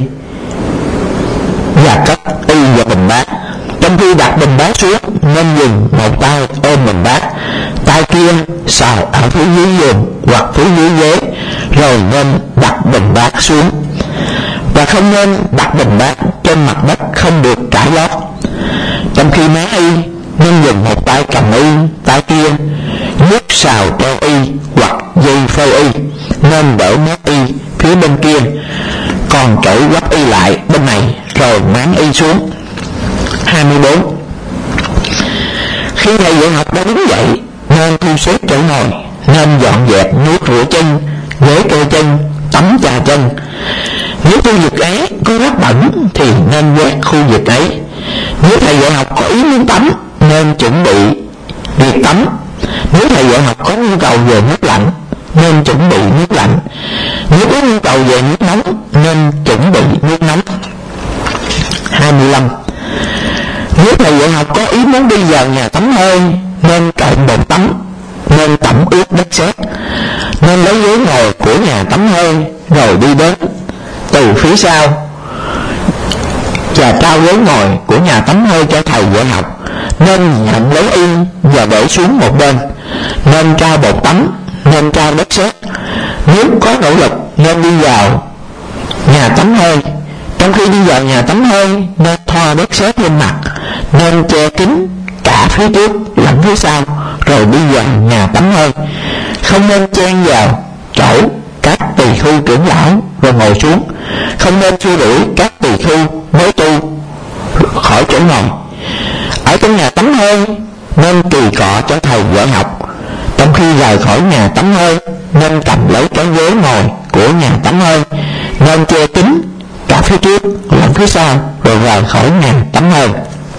và cất y vào bình bát. Trong khi đặt bình bát xuống, nên dùng một tay ôm bình bát, tay kia sờ ở phía dưới giường hoặc phía dưới ghế, rồi nên đặt bình bát xuống, và không nên đặt bình bát trên mặt đất không được trải lót. Trong khi má y, nên dùng một tay cầm y, tay kia nhấc sào treo y hoặc dây phơi y, nên đỡ mát y phía bên kia, còn chỗ gấp y lại bên này rồi máng y xuống. 24. Khi thầy dạy học đã đứng dậy, nên thu xếp chỗ ngồi, nên dọn dẹp nước rửa chân, ghế kê chân, tắm trà chân. Nếu khu vực ấy có rác bẩn thì nên quét khu vực ấy. Nếu thầy dạy học có ý muốn tắm, nên chuẩn bị việc tắm. Nếu thầy dạy học có nhu cầu về nước lạnh, nên chuẩn bị nước lạnh. Nếu có nhu cầu về nước nóng, nên chuẩn bị nước nóng. 25. Nếu thầy dạy học có ý muốn đi vào nhà tắm hơi, nên cậy một tắm, nên tẩm ướt đất sét, nên lấy ghế ngồi của nhà tắm hơi rồi đi đến từ phía sau và trao ghế ngồi của nhà tắm hơi cho thầy dạy học, nên nhận lấy y và để xuống một bên, nên trao bột tắm, nên trao đất sét. Nếu có nỗ lực nên đi vào nhà tắm hơi, trong khi đi vào nhà tắm hơi nên thoa đất sét lên mặt, nên che kín cả phía trước lẫn phía sau rồi đi vào nhà tắm hơi. Không nên chen vào chỗ các tỳ khưu trưởng lão rồi ngồi xuống, không nên xua đuổi các tỳ khưu mới tu khỏi chỗ ngồi. Ở trong nhà tắm hơi nên kỳ cọ cho thầy dạy học, trong khi rời khỏi nhà tắm hơi nên cầm lấy cái ghế ngồi của nhà tắm hơi, nên che kín cả phía trước lẫn phía sau rồi rời khỏi nhà tắm hơi.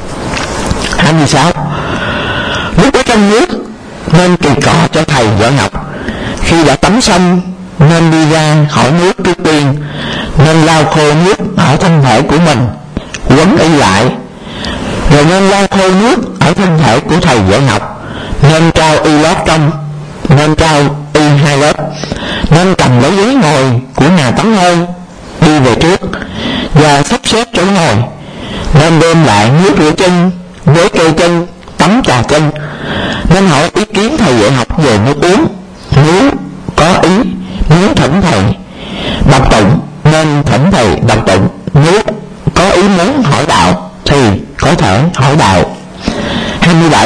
26. Lúc ở trong nước nên kỳ cọ cho thầy dạy học, khi đã tắm xong nên đi ra khỏi nước trước tiên, nên lau khô nước ở thân thể của mình, quấn y lại, rồi nên lau khô nước ở thân thể của thầy dạy học, nên trao y lót trong, nên trao y 2 lớp, nên cầm lấy ghế ngồi của nhà tắm hơi đi về trước và sắp xếp chỗ ngồi, nên đem lại nước rửa chân, với cây chân, tắm trà chân, nên hỏi ý kiến thầy dạy học về nước uống. Nếu có ý muốn thỉnh thầy đọc tụng nên thỉnh thầy đọc tụng, nếu có ý muốn hỏi đạo thì có thể hỏi đạo. 27.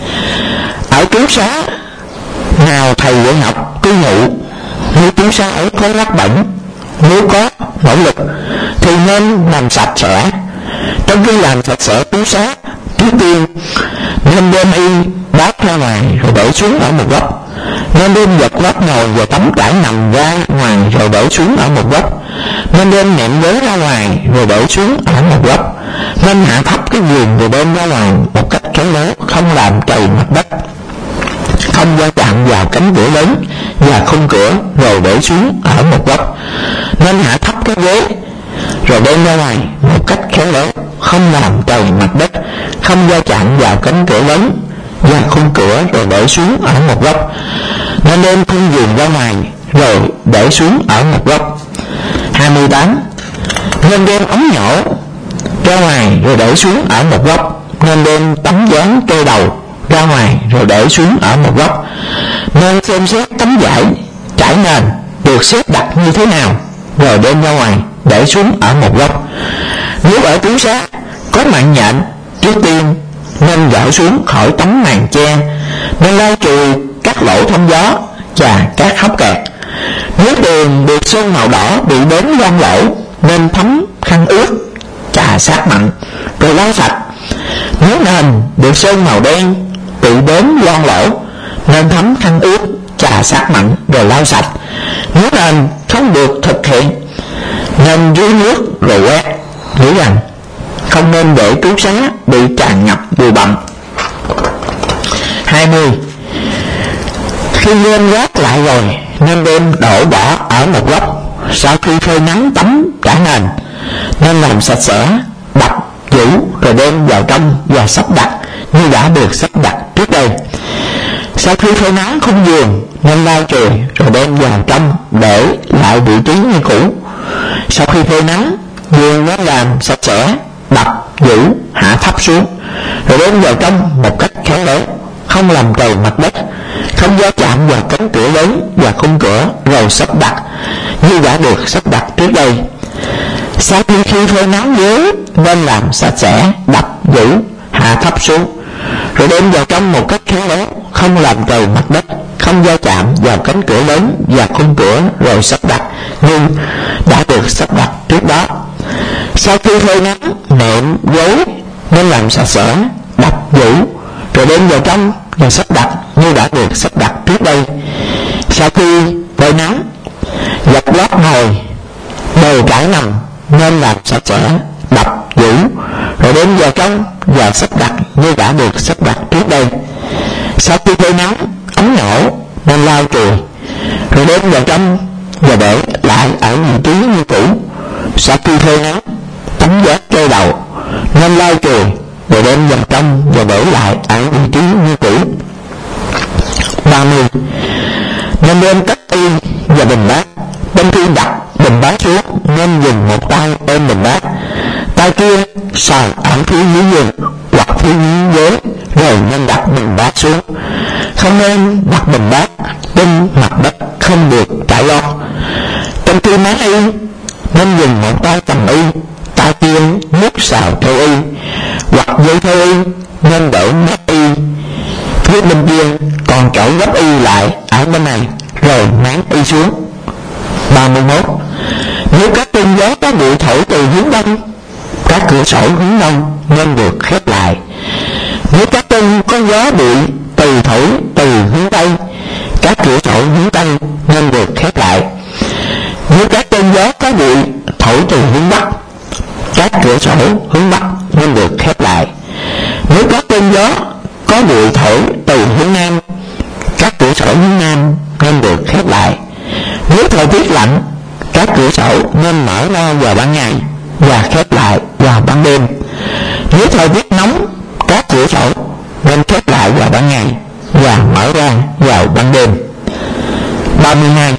Ở trú xá nào thầy dạy học cư ngụ, nếu trú xá ấy có rác bẩn, nếu có nỗ lực thì nên làm sạch sẽ. Trong khi làm sạch sẽ trú xá, trước tiên nên đem y đáp ra ngoài rồi để xuống ở một góc, nên đem vật lót ngồi và tấm trải nằm ra ngoài rồi để xuống ở một góc, nên đem nệm ghế ra ngoài rồi để xuống ở một góc, nên hạ thấp cái giường rồi đem ra ngoài một cách khéo léo, không làm trầy mặt đất, không va chạm vào cánh cửa lớn và khung cửa rồi để xuống ở một góc, nên hạ thấp cái ghế rồi đem ra ngoài một cách khéo léo, không làm trầy mặt đất, không va chạm vào cánh cửa lớn và khung cửa rồi để xuống ở một góc, nên đem khung giường ra ngoài rồi để xuống ở một góc. 28. Nên đem ống nhổ ra ngoài rồi để xuống ở một góc, nên đem tấm dáng kê đầu ra ngoài rồi để xuống ở một góc, nên xem xét tấm vải trải nền được xếp đặt như thế nào rồi đem ra ngoài để xuống ở một góc. Nếu ở trú xá có mạng nhện, trước tiên nên gỡ xuống khỏi tấm màn che, nên lau chùi các lỗ thông gió và các hốc kẹt. Nếu đường được sơn màu đỏ bị đến loang lỗ, nên thấm khăn ướt chà sát mạnh rồi lau sạch. Nếu nền được sơn màu đen bị đến loang lỗ, nên thấm khăn ướt chà sát mạnh rồi lau sạch. Nếu nền không được thực hiện, nên dưới nước rồi quét. Nghĩ rằng không nên để trú xá bị tràn ngập bụi bặm. 20. Khi đem rác lại rồi nên đem đổ bỏ ở một góc. Sau khi phơi nắng tắm cả nền nên làm sạch sẽ, đập giữ rồi đem vào trong và sắp đặt như đã được sắp đặt trước đây. Sau khi phơi nắng khung giường nên lau chùi rồi đem vào trong để lại vị trí như cũ. Sau khi phơi nắng, giường nên làm sạch sẽ, đập giữ hạ thấp xuống rồi đem vào trong một cách khéo léo, không làm trầy mặt đất, không va chạm vào cánh cửa lớn và khung cửa rồi sắp đặt như đã được sắp đặt trước đây. Sau khi phơi nắng ghế nên làm sạch sẽ, đập giữ hạ thấp xuống rồi đem vào trong một cách khéo léo, không làm trầy mặt đất, không va chạm vào cánh cửa lớn và khung cửa rồi sắp đặt như đã được sắp đặt trước đó. Sau khi phơi nắng, nệm gối nên làm sạch sẽ, đập giữ rồi đem vào trong và sắp đặt như đã được sắp đặt trước đây. Sau khi phơi nắng, vật lót ngồi, đồ trải nằm nên làm sạch sẽ, đập giữ rồi đem vào trong và sắp đặt như đã được sắp đặt trước đây. Sau khi phơi nắng, ống nhổ nên lau chùi rồi đem vào trong và để lại ở vị trí như cũ. Sau khi phơi nắng, tấm vét kê đầu nên lau chùi rồi đem vào trong và để lại ở vị trí như cũ. 30. Nên đem cắt y và bình bát. Bên khi đặt bình bát xuống nên dùng một tay ôm bình bát, tay kia sờ ở phía dưới giường hoặc phía dưới ghế, rồi nên đặt bình bát xuống. Không nên đặt bình bát trên mặt đất, không được trải lót. Trong khi mát y nên dùng một tay cầm y, tay kia múc xào theo y, hoặc dây theo y nên đổ mát y phía bên kia, còn chỗ gấp y lại ở bên này rồi máng y xuống. 31. Nếu các cơn gió có bụi thổi từ hướng đông, các cửa sổ hướng đông nên được khép lại. Nếu các cơn có gió bụi thổi từ hướng tây, các cửa sổ hướng tây nên được khép lại. Nếu các cơn gió có bụi thổi từ hướng bắc, các cửa sổ hướng bắc nên được khép lại. Nếu các cơn gió có bụi thổi từ hướng nam, các cửa sổ hướng nam nên được khép lại. Nếu thời tiết lạnh, các cửa sổ nên mở ra vào ban ngày và khép lại vào ban đêm. Nếu thời tiết nóng, các cửa sổ nên khép lại vào ban ngày và mở ra vào ban đêm. 32.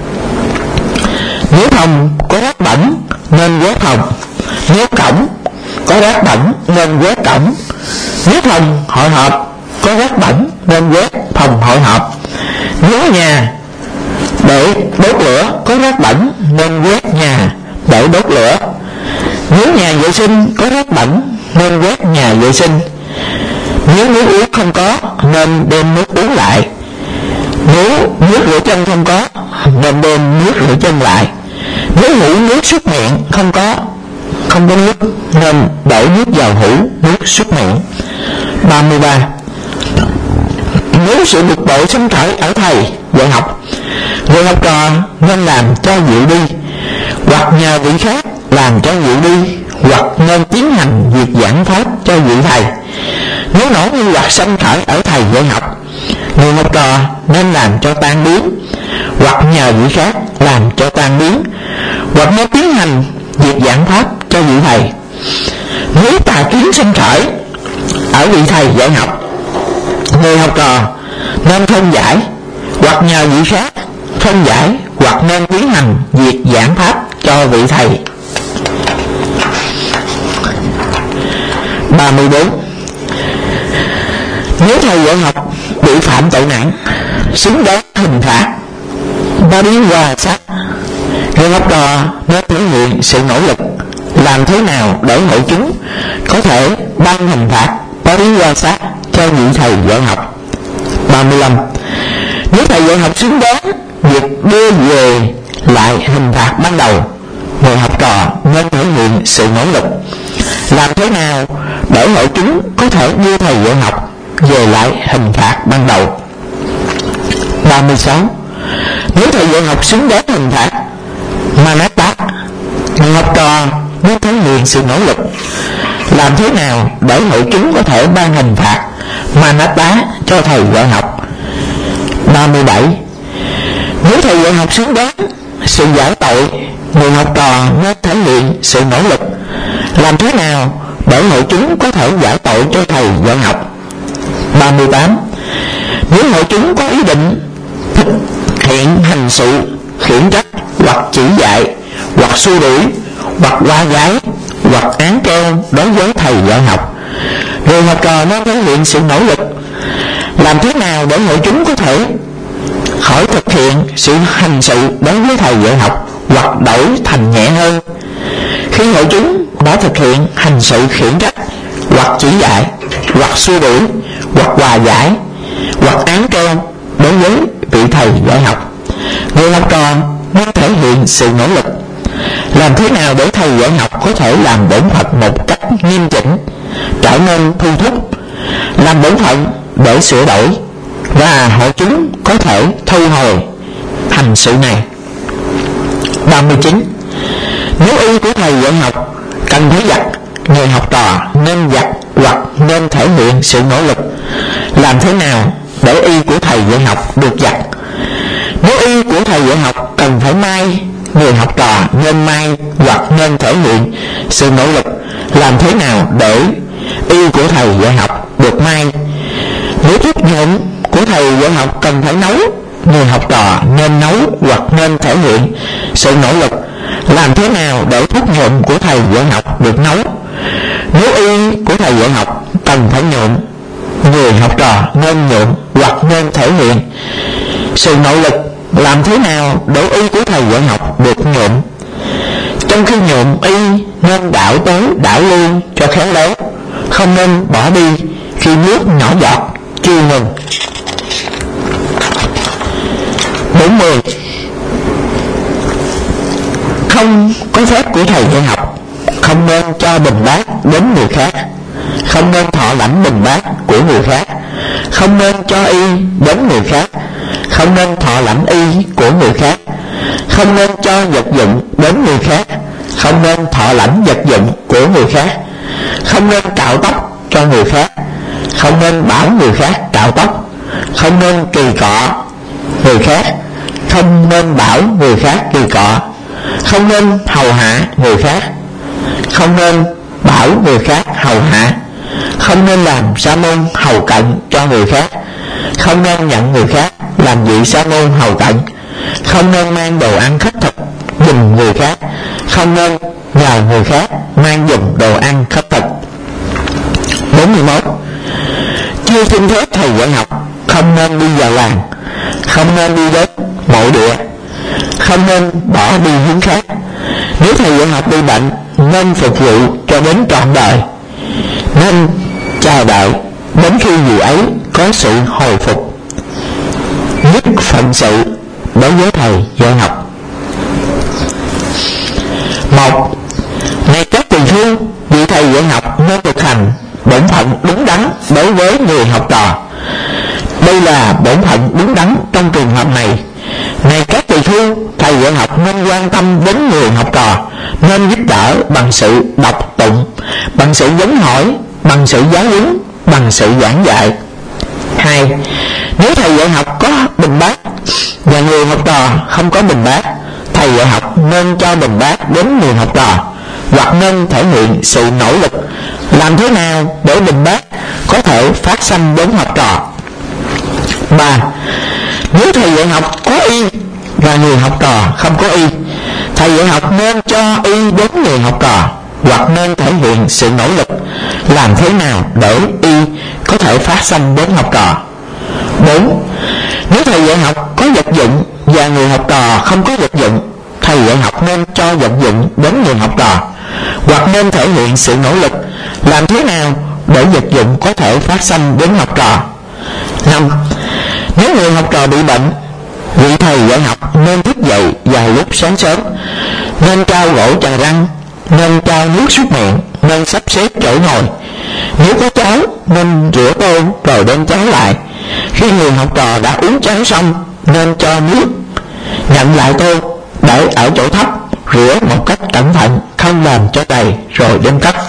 Nếu phòng có rác bẩn nên quét phòng. Nếu cổng có rác bẩn nên quét cổng. Nếu phòng hội họp có rác bẩn nên quét phòng hội họp. Nếu nhà để đốt lửa có rác bẩn nên quét nhà để đốt lửa. Nếu nhà vệ sinh có rác bẩn nên quét nhà vệ sinh. Nếu nước uống không có nên đem nước uống lại. Nếu nước rửa chân không có nên đem nước rửa chân lại. Nếu hũ nước súc miệng không có nước nên đổ nước vào hũ nước súc miệng. 33. Nếu sự bực bội xâm khởi ở thầy dạy học, người học trò nên làm cho dịu đi, hoặc nhờ vị khác làm cho dịu đi, hoặc nên tiến hành việc giảng pháp cho vị thầy. Nếu nỗi nghi hoặc xâm khởi ở thầy dạy học, người học trò nên làm cho tan biến, hoặc nhờ vị khác làm cho tan biến, hoặc nên tiến hành việc giảng pháp cho vị thầy. Nếu tà kiến xâm khởi ở vị thầy dạy học, người học trò nên phân giải, hoặc nhờ vị khác phân giải, hoặc nên tiến hành việc giảng pháp cho vị thầy. 34. Nếu thầy dạy học bị phạm tội nặng xứng đáng hình phạt Pariwasa, người học trò nên thể hiện sự nỗ lực làm thế nào để hội chúng có thể ban hình phạt Pariwasa cho vị thầy dạy học. 35. Nếu thầy dạy học xứng đáng việc đưa về lại hình phạt ban đầu, người học trò nên thể hiện sự nỗ lực làm thế nào để hội chúng có thể đưa thầy dạy học về lại hình phạt ban đầu. 36. Nếu thầy dạy học xứng đáng hình phạt Manata, người học trò nên thể hiện sự nỗ lực làm thế nào để hội chúng có thể ban hình phạt Manata cho thầy dạy học. 37. Nếu thầy dạy học xứng đáng sự giải tội, người học trò nên thể hiện sự nỗ lực làm thế nào để hội chúng có thể giải tội cho thầy dạy học. 38. Nếu hội chúng có ý định thực hiện hành sự khiển trách, hoặc chỉ dạy, hoặc xua đuổi, hoặc qua gái, hoặc án kêu đối với thầy dạy học, người học trò nên thể hiện sự nỗ lực làm thế nào để hội chúng có thể khỏi thực hiện sự hành sự đối với thầy dạy học, hoặc đổi thành nhẹ hơn. Khi hội chúng đã thực hiện hành sự khiển trách, hoặc chỉ dạy, hoặc xua đuổi, hoặc hòa giải, hoặc án kêu đối với vị thầy dạy học, người học trò nên thể hiện sự nỗ lực làm thế nào để thầy dạy học có thể làm bổn phận một cách nghiêm chỉnh, trở nên thu thúc, làm bổn phận để sửa đổi, và hội chúng có thể thu hồi hành sự này. 39. Nếu y của thầy dạy học cần phải giặt, người học trò nên giặt, hoặc nên thể hiện sự nỗ lực làm thế nào để y của thầy dạy học được giặt. Nếu y của thầy dạy học cần phải may, người học trò nên may, hoặc nên thể hiện sự nỗ lực Làm thế nào để y của thầy dạy học được may? Nếu thuốc nhuộm của thầy dạy học cần phải nấu, người học trò nên nấu hoặc nên thể hiện sự nỗ lực. Làm thế nào để thuốc nhuộm của thầy dạy học được nấu? Nếu y của thầy dạy học cần phải nhuộm, người học trò nên nhuộm hoặc nên thể hiện sự nỗ lực. Làm thế nào để y của thầy dạy học được nhuộm? Trong khi nhuộm y nên đảo tới đảo lui cho khéo léo, không nên bỏ đi khi nước nhỏ giọt chưa ngừng. 40. Không có phép của thầy dạy học, không nên cho bình bát đến người khác, không nên thọ lãnh bình bát của người khác, không nên cho y đến người khác, không nên thọ lãnh y của người khác, không nên cho vật dụng đến người khác, không nên thọ lãnh vật dụng của người khác, không nên cạo tóc cho người khác, không nên bảo người khác cạo tóc, không nên kỳ cọ người khác, không nên bảo người khác kỳ cọ, không nên hầu hạ người khác, không nên bảo người khác hầu hạ, không nên làm sa môn hầu cận cho người khác, không nên nhận người khác làm vị sa môn hầu cận, không nên mang đồ ăn khất thực giùm người khác, không nên nhờ người khác mang giùm đồ ăn khất thực. 41. Chưa xin phép thầy dạy học, không nên đi vào làng, không nên đi đến mộ địa, không nên bỏ đi hướng khác. Nếu thầy dạy học bị bệnh, nên phục vụ cho đến trọn đời, nên chờ đợi đến khi vị ấy có sự hồi phục. Nhất phận sự đối với thầy dạy học. 1. Này các tỳ khưu, vị thầy dạy học nên thực hành bổn phận đúng đắn đối với người học trò. Đây là bổn phận đúng đắn trong trường hợp này. Này các tỳ khưu, thầy dạy học nên quan tâm đến người học trò, nên giúp đỡ bằng sự đọc tụng, bằng sự vấn hỏi, bằng sự giáo huấn, bằng sự giảng dạy. 2. Nếu thầy dạy học có bình bát và người học trò không có bình bát, thầy dạy học nên cho bình bát đến người học trò, hoặc nên thể hiện sự nỗ lực. Làm thế nào để bình bát có thể phát sanh đến học trò? 3. Nếu thầy dạy học có y và người học trò không có y, thầy dạy học nên cho y đến người học trò, hoặc nên thể hiện sự nỗ lực. Làm thế nào để y có thể phát sanh đến học trò? 4. Nếu thầy dạy học có vật dụng và người học trò không có vật dụng, thầy dạy học nên cho vật dụng đến người học trò, hoặc nên thể hiện sự nỗ lực. Làm thế nào để vật dụng có thể phát sanh đến học trò? 5. Nếu người học trò bị bệnh, vị thầy dạy học nên thức dậy vào lúc sáng sớm, nên trao gỗ chà răng, nên trao nước súc miệng, nên sắp xếp chỗ ngồi. Nếu có cháo nên rửa tô rồi đem cháo lại. Khi người học trò đã uống cháo xong, nên cho nước, nhận lại tô, để ở chỗ thấp, rửa một cách cẩn thận, không làm cho đầy rồi đem cất.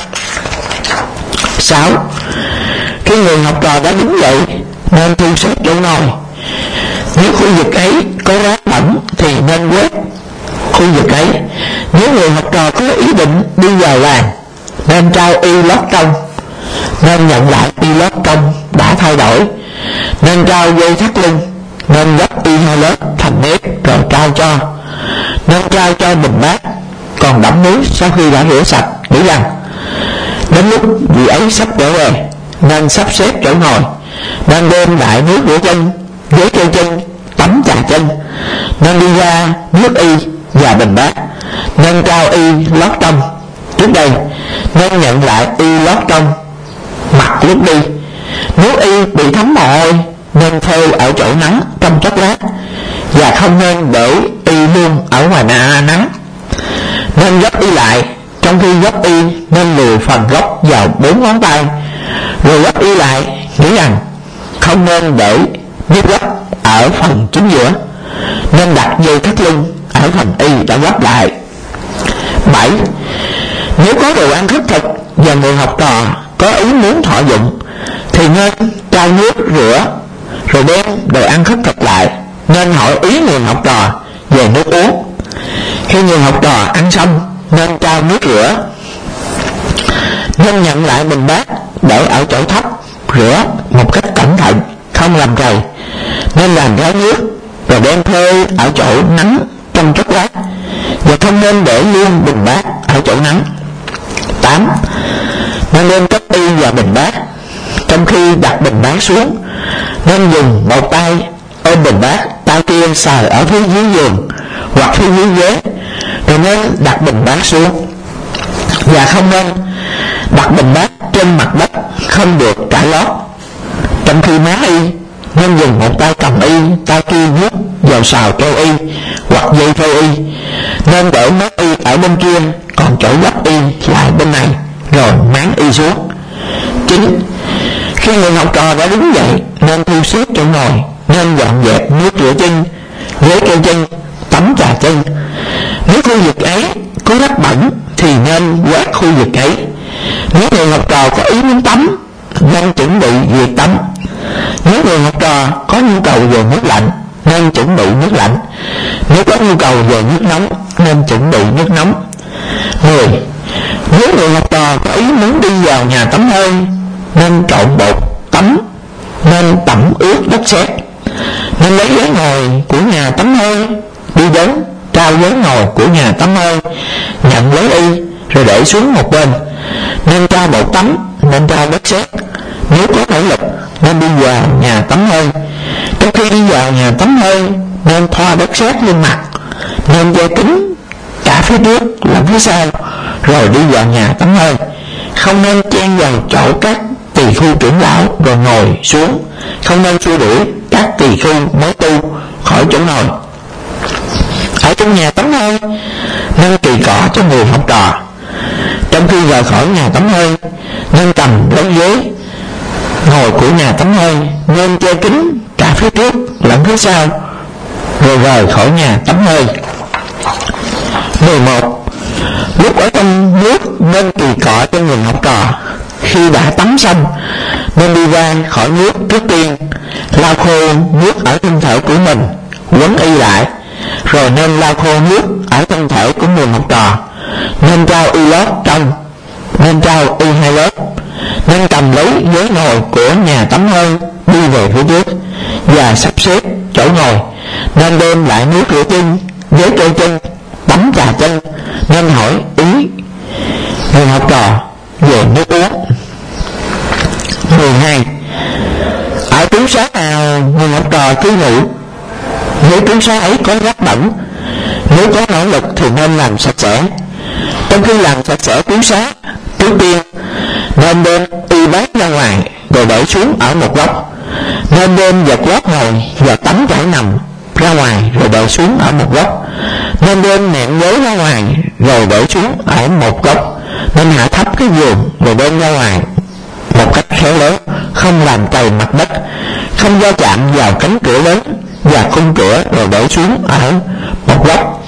6. Khi người học trò đã đứng dậy, nên thu xếp chỗ ngồi. Nếu khu vực ấy có rác bẩn thì nên quét khu vực ấy. Nếu người học trò có ý định đi vào làng, nên trao y lót trong, nên nhận lại y lót trong đã thay đổi, nên trao dây thắt lưng, nên gấp y hai lớp thành nếp rồi trao cho, nên trao cho bình bát còn đẫm nước sau khi đã rửa sạch, nghĩ rằng đến lúc vị ấy sắp trở về, nên sắp xếp chỗ ngồi, nên đem đại nước rửa chân, với keo chân, tắm chà chân, nên đi ra nước y và bình bát, nên trao y lót trong trước đây, nên nhận lại y lót trong mặc lúc đi. Nếu y bị thấm mồ hôi, nên phơi ở chỗ nắng trong chốc lát, và không nên để y luôn ở ngoài nắng. Nên gấp y lại, trong khi gấp y nên lùi phần gốc vào 4 ngón tay, rồi gấp y lại, nghĩ rằng không nên để nếp gấp ở phần chính giữa, nên đặt dây thắt lưng ở phần y đã gấp lại. 7. Nếu có đồ ăn khất thực và người học trò có ý muốn thọ dụng, thì nên trao nước rửa rồi đem đồ ăn khất thực lại, nên hỏi ý người học trò về nước uống. Khi người học trò ăn xong, nên trao nước rửa nên nhận lại bình bát để ở chỗ thấp, rửa một cách cẩn thận, không làm trầy, nên làm ráo nước rồi đem phơi ở chỗ nắng trong chốc lát, và không nên để luôn bình bát ở chỗ nắng. 8. Nên đem cất y vào bình bát. Trong khi đặt bình bát xuống, nên dùng một tay ôm bình bát, tay kia sờ ở phía dưới giường hoặc phía dưới ghế, rồi nên đặt bình bát xuống. Và không nên đặt bình bát trên mặt đất, không được trải lót. Trong khi má y, nên dùng một tay cầm y, tay kia vuốt vào sào treo y hoặc dây treo y, nên để má y ở bên kia, còn chỗ gấp y lại bên này, rồi máng y xuống. 9. Khi người học trò đã đứng dậy, nên thu xếp chỗ ngồi, nên dọn dẹp nước rửa chân, ghế kê chân, tắm trà chân. Nếu khu vực ấy có đất bẩn thì nên quét khu vực ấy. Nếu người học trò có ý muốn tắm, nên chuẩn bị việc tắm. Nếu người học trò có nhu cầu về nước lạnh, nên chuẩn bị nước lạnh. Nếu có nhu cầu về nước nóng, nên chuẩn bị nước nóng. 10. Nếu người học trò có ý muốn đi vào nhà tắm hơi, nên trộn bột tắm, nên tẩm ướt đất sét, nên lấy ghế ngồi của nhà tắm hơi đi đến trao ghế ngồi của nhà tắm hơi, nhận lấy y rồi để xuống một bên, nên trao bột tắm, nên trao đất sét. Nếu có nỗ lực nên đi vào nhà tắm hơi. Trong khi đi vào nhà tắm hơi, nên thoa đất sét lên mặt, nên che kín cả phía trước lẫn phía sau, rồi đi vào nhà tắm hơi. Không nên chen vào chỗ các tỳ khưu trưởng lão rồi ngồi xuống. Không nên xua đuổi các tỳ khưu mới tu khỏi chỗ ngồi. Ở trong nhà tắm hơi, nên kỳ cọ cho người học trò. Trong khi rời khỏi nhà tắm hơi, nên cầm lấy ghế ngồi của nhà tắm hơi, nên che kín cả phía trước lẫn phía sau, rồi rời khỏi nhà tắm hơi. 11. Lúc ở trong nước, nên kỳ cọ cho người học trò. Khi đã tắm xong, nên đi ra khỏi nước trước tiên, lau khô nước ở thân thể của mình, quấn y lại, rồi nên lau khô nước ở thân thể của người học trò. Nên trao y lót trong, nên trao y 2 lớp, nên cầm lấy ghế ngồi của nhà tắm hơi đi về phía trước và sắp xếp chỗ ngồi, nên đem lại nước rửa chân, ghế kê chân, tắm trà chân, nên hỏi ý người học trò về nước uống. 12. Ở trú xá nào người học trò cư ngụ, nếu trú xá ấy có rác bẩn, nếu có nỗ lực thì nên làm sạch sẽ. Trong khi làm sạch sẽ trú xá, trước tiên nên đem y bát ra ngoài rồi để xuống ở một góc, nên đem vật lót ngồi và tấm trải nằm ra ngoài rồi để xuống ở một góc, nên đem nệm gối ra ngoài rồi để xuống ở một góc, nên hạ thấp cái giường rồi đem ra ngoài một cách khéo léo, không làm trầy mặt đất, không va chạm vào cánh cửa lớn và khung cửa rồi để xuống ở một góc,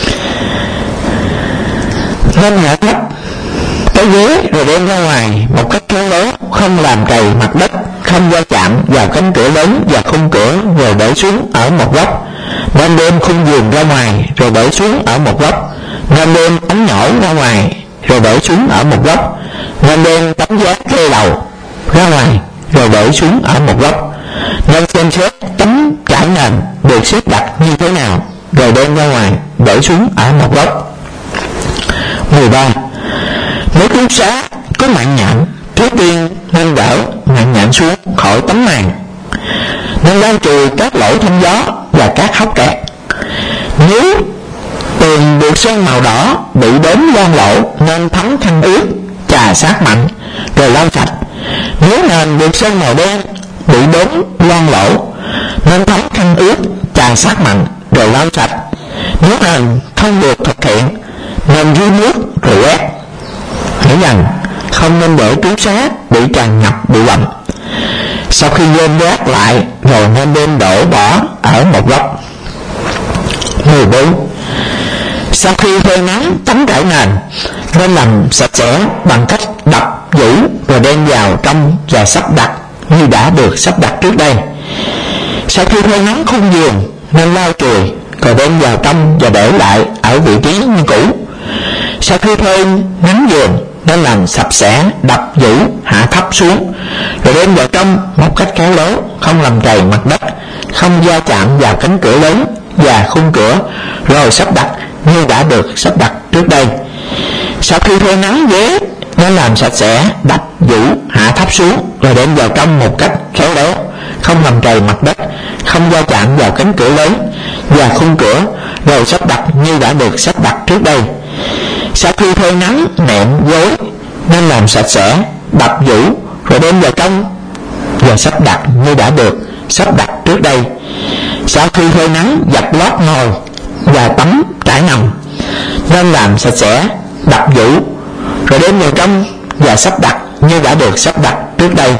nên hạ thấp cái ghế rồi đem ra ngoài một cách khéo léo, không làm trầy mặt đất, không va chạm vào cánh cửa lớn và khung cửa rồi để xuống ở một góc, nên đem khung giường ra ngoài rồi để xuống ở một góc, nên đem tấm nhỏ ra ngoài rồi để xuống ở một góc, nên đem tấm giá kê đầu ra ngoài rồi để xuống ở một góc, nên xem xét tấm trải nền được xếp đặt như thế nào rồi đem ra ngoài để xuống ở một góc. 13. Nếu trú xá có mạng nhện, trước tiên nên đỡ mạng nhện xuống khỏi tấm màn, nên lau chùi các lỗ thông gió và các hốc kẹt. Nếu tường được sơn màu đỏ bị đốm loang lỗ, nên thấm khăn ướt chà sát mạnh rồi lau sạch. Nếu nền được sơn màu đen bị đốm loang lỗ, nên thấm khăn ướt chà sát mạnh rồi lau sạch. Nếu nền không được thực hiện, nên dưới nước rồi quét. Hãy rằng không nên để trú xá bị tràn ngập bụi bặm. Sau khi gom rác lại rồi nên đem đổ bỏ ở một góc. 14. Sau khi phơi nắng tấm trải nền, nên làm sạch sẽ bằng cách đập vũ rồi đem vào trong và sắp đặt như đã được sắp đặt trước đây. Sau khi phơi nắng khung giường, nên lau chùi rồi đem vào trong và để lại ở vị trí như cũ. Sau khi phơi nắng giường, nên làm sạch sẽ, đập vũ, hạ thấp xuống, rồi đem vào trong một cách khéo léo, không làm trầy mặt đất, không va chạm vào cánh cửa lớn và khung cửa, rồi sắp đặt như đã được sắp đặt trước đây. Sau khi phơi nắng ghế nên làm sạch sẽ, đập vũ, hạ thấp xuống, rồi đem vào trong một cách khéo léo, không làm trầy mặt đất, không va chạm vào cánh cửa lớn và khung cửa, rồi sắp đặt như đã được sắp đặt trước đây. Sau khi phơi nắng nệm gối nên làm sạch sẽ, đập vũ, rồi đem vào trong và sắp đặt như đã được sắp đặt trước đây. Sau khi phơi nắng giặt lót ngồi và tắm trải nằm nên làm sạch sẽ, đập vũ, rồi đem vào trong và sắp đặt như đã được sắp đặt trước đây.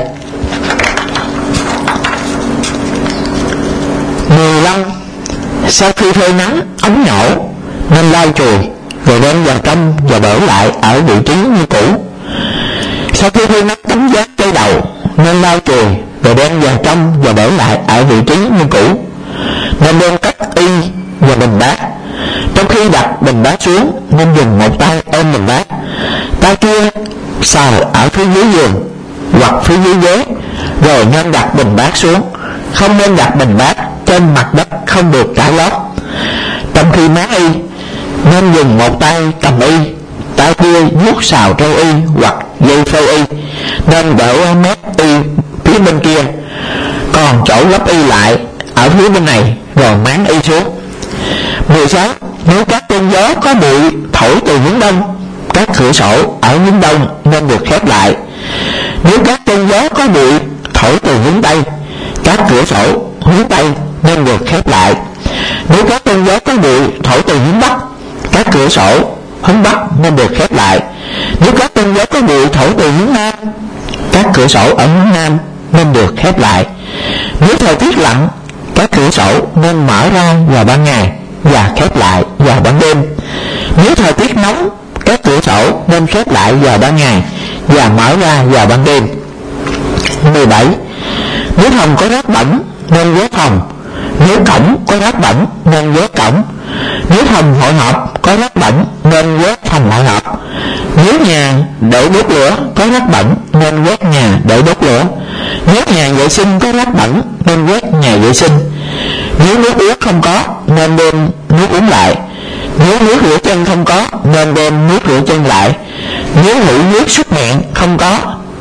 15. Sau khi phơi nắng ống nhổ nên lau chùi, rồi đem vào trong và để lại ở vị trí như cũ. Sau khi phơi nắng tấm ván cây đầu nên lau chùi, rồi đem vào trong và để lại ở vị trí như cũ. Nên đem cắt y và bình bát. Trong khi đặt bình bát xuống nên dùng một tay ôm bình bát, tay kia sờ ở phía dưới giường hoặc phía dưới ghế, rồi nên đặt bình bát xuống. Không nên đặt bình bát trên mặt đất không được trải lót. Trong khi mát y nên dùng một tay cầm y, tay kia vuốt sào treo y hoặc dây phơi y, nên đỡ mép y phía bên kia, còn chỗ lắp y lại ở phía bên này, rồi máng y xuống. 16. Nếu các cơn gió có bụi thổi từ hướng đông, các cửa sổ ở hướng đông nên được khép lại. Nếu các cơn gió có bụi thổi từ hướng tây, các cửa sổ hướng tây nên được khép lại. Nếu các cơn gió có bụi thổi từ hướng bắc, các cửa sổ hướng bắc nên được khép lại. Nếu các cơn gió có bụi thổi từ hướng nam, các cửa sổ ở hướng nam nên được khép lại. Nếu thời tiết lạnh, các cửa sổ nên mở ra vào ban ngày và khép lại vào ban đêm. Nếu thời tiết nóng, các cửa sổ nên khép lại vào ban ngày và mở ra vào ban đêm. 17. Nếu phòng có rác bẩn nên quét phòng. Nếu cổng có rác bẩn nên quét cổng. Nếu phòng hội họp có rác bẩn nên quét phòng hội họp. Nếu nhà để đốt lửa có rác bẩn nên quét nhà để đốt lửa. Nếu nhà vệ sinh có rác bẩn nên quét nhà vệ sinh. Nếu nước uống không có nên đem nước uống lại. Nếu nước rửa chân không có nên đem nước rửa chân lại. Nếu hũ nước súc miệng không có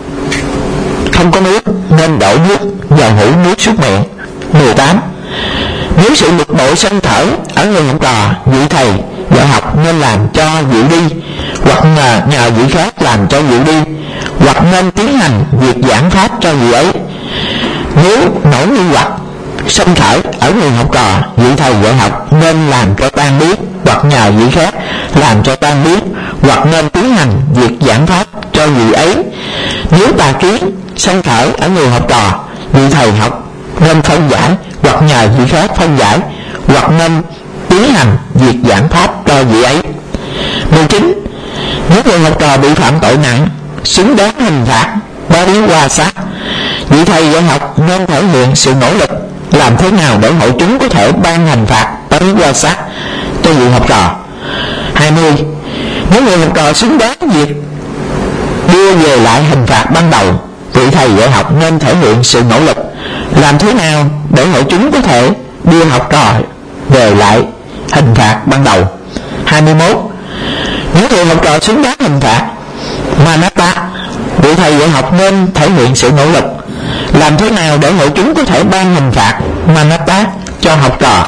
nước nên đổ nước vào hũ nước súc miệng. 18. Nếu sự bực bội sân thở ở người học trò, vị thầy dạy học nên làm cho dịu đi, hoặc nhờ vị khác làm cho dịu đi, hoặc nên tiến hành việc giảng pháp cho vị ấy. Nếu nổi nghi hoặc sân thở ở người học trò, vị thầy dạy học nên làm cho tan biến, hoặc nhờ vị khác làm cho tan biến, hoặc nên tiến hành việc giảng pháp cho vị ấy. Nếu tà kiến sân thở ở người học trò, vị thầy học nên phân giải, hoặc nhờ vị khác phân giải, hoặc nên tiến hành việc giảng pháp cho vị ấy. 19. Nếu người học trò bị phạm tội nặng, xứng đáng hình phạt ba lý qua sát, vị thầy dạy học nên thể hiện sự nỗ lực làm thế nào để hội chúng có thể ban hành phạt ba lý qua sát cho vị học trò. 20. Nếu người học trò xứng đáng việc đưa về lại hình phạt ban đầu, vị thầy dạy học nên thể hiện sự nỗ lực làm thế nào để hội chúng có thể đưa học trò về lại hình phạt ban đầu. 21. Nếu người học trò xứng đáng hình phạt Manata, vị thầy dạy học nên thể hiện sự nỗ lực làm thế nào để hội chúng có thể ban hình phạt Manata cho học trò.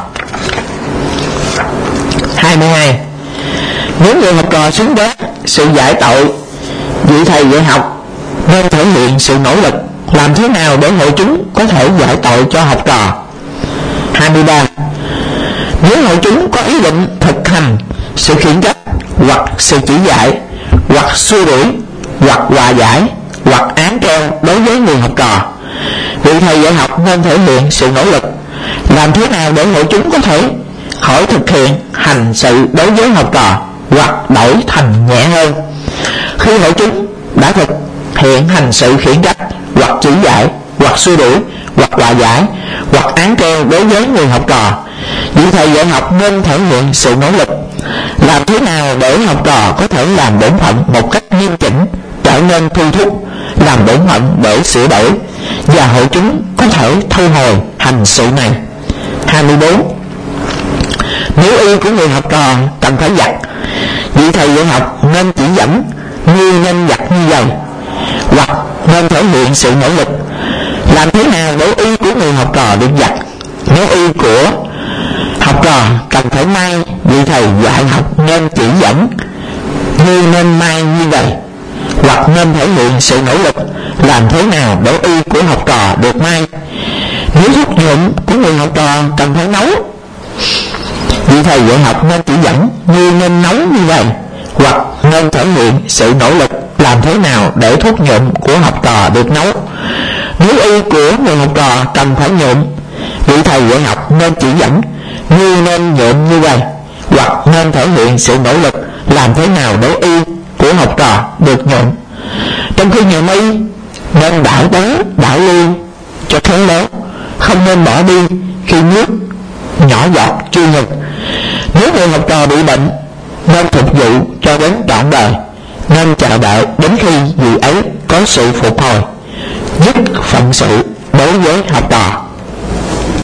22. Nếu người học trò xứng đáng sự giải tội, vị thầy dạy học nên thể hiện sự nỗ lực làm thế nào để hội chúng có thể giải tội cho học trò. 23. Nếu hội chúng có ý định thực hành sự khiển trách, hoặc sự chỉ dạy, hoặc xua đuổi, hoặc hòa giải, hoặc án treo đối với người học trò, vị thầy dạy học nên thể hiện sự nỗ lực làm thế nào để hội chúng có thể khỏi thực hiện hành sự đối với học trò, hoặc đổi thành nhẹ hơn. Khi hội chúng đã thực hiện hành sự khiển trách, hoặc chỉ dạy, hoặc xua đuổi, hoặc hòa giải, hoặc án treo đối với người học trò, vị thầy dạy học nên thể hiện sự nỗ lực Làm thế nào để học trò có thể làm bổn phận một cách nghiêm chỉnh, trở nên thu thúc, làm bổn phận để sửa đổi, và hội chúng có thể thu hồi hành sự này. 24. Nếu y của người học trò cần phải giặt, vị thầy dạy học nên chỉ dẫn như nên giặt như vậy, hoặc nên thể hiện sự nỗ lực. Làm thế nào để y của người học trò được giặt? Nếu y của học trò cần phải may, vị thầy dạy học nên chỉ dẫn như nên may như vậy, hoặc nên thể hiện sự nỗ lực. Làm thế nào để y của học trò được may? Nếu thuốc nhuộm của người học trò cần phải nấu, vị thầy dạy học nên chỉ dẫn như nên nấu như vậy, hoặc nên thể hiện sự nỗ lực. Làm thế nào để thuốc nhuộm của học trò được nấu? Nếu y của người học trò cần phải nhuộm, vị thầy dạy học nên chỉ dẫn như nên nhuộm như vậy, hoặc nên thể hiện sự nỗ lực. Làm thế nào để y của học trò được nhuộm? Trong khi nhuộm y, nên đảo đá, đảo ly cho khéo léo, không nên bỏ đi khi nước nhỏ giọt chưa ngừng. Nếu người học trò bị bệnh, nên phục vụ cho đến trọn đời, nên chờ đợi đến khi vị ấy có sự phục hồi, dứt phận sự đối với học trò.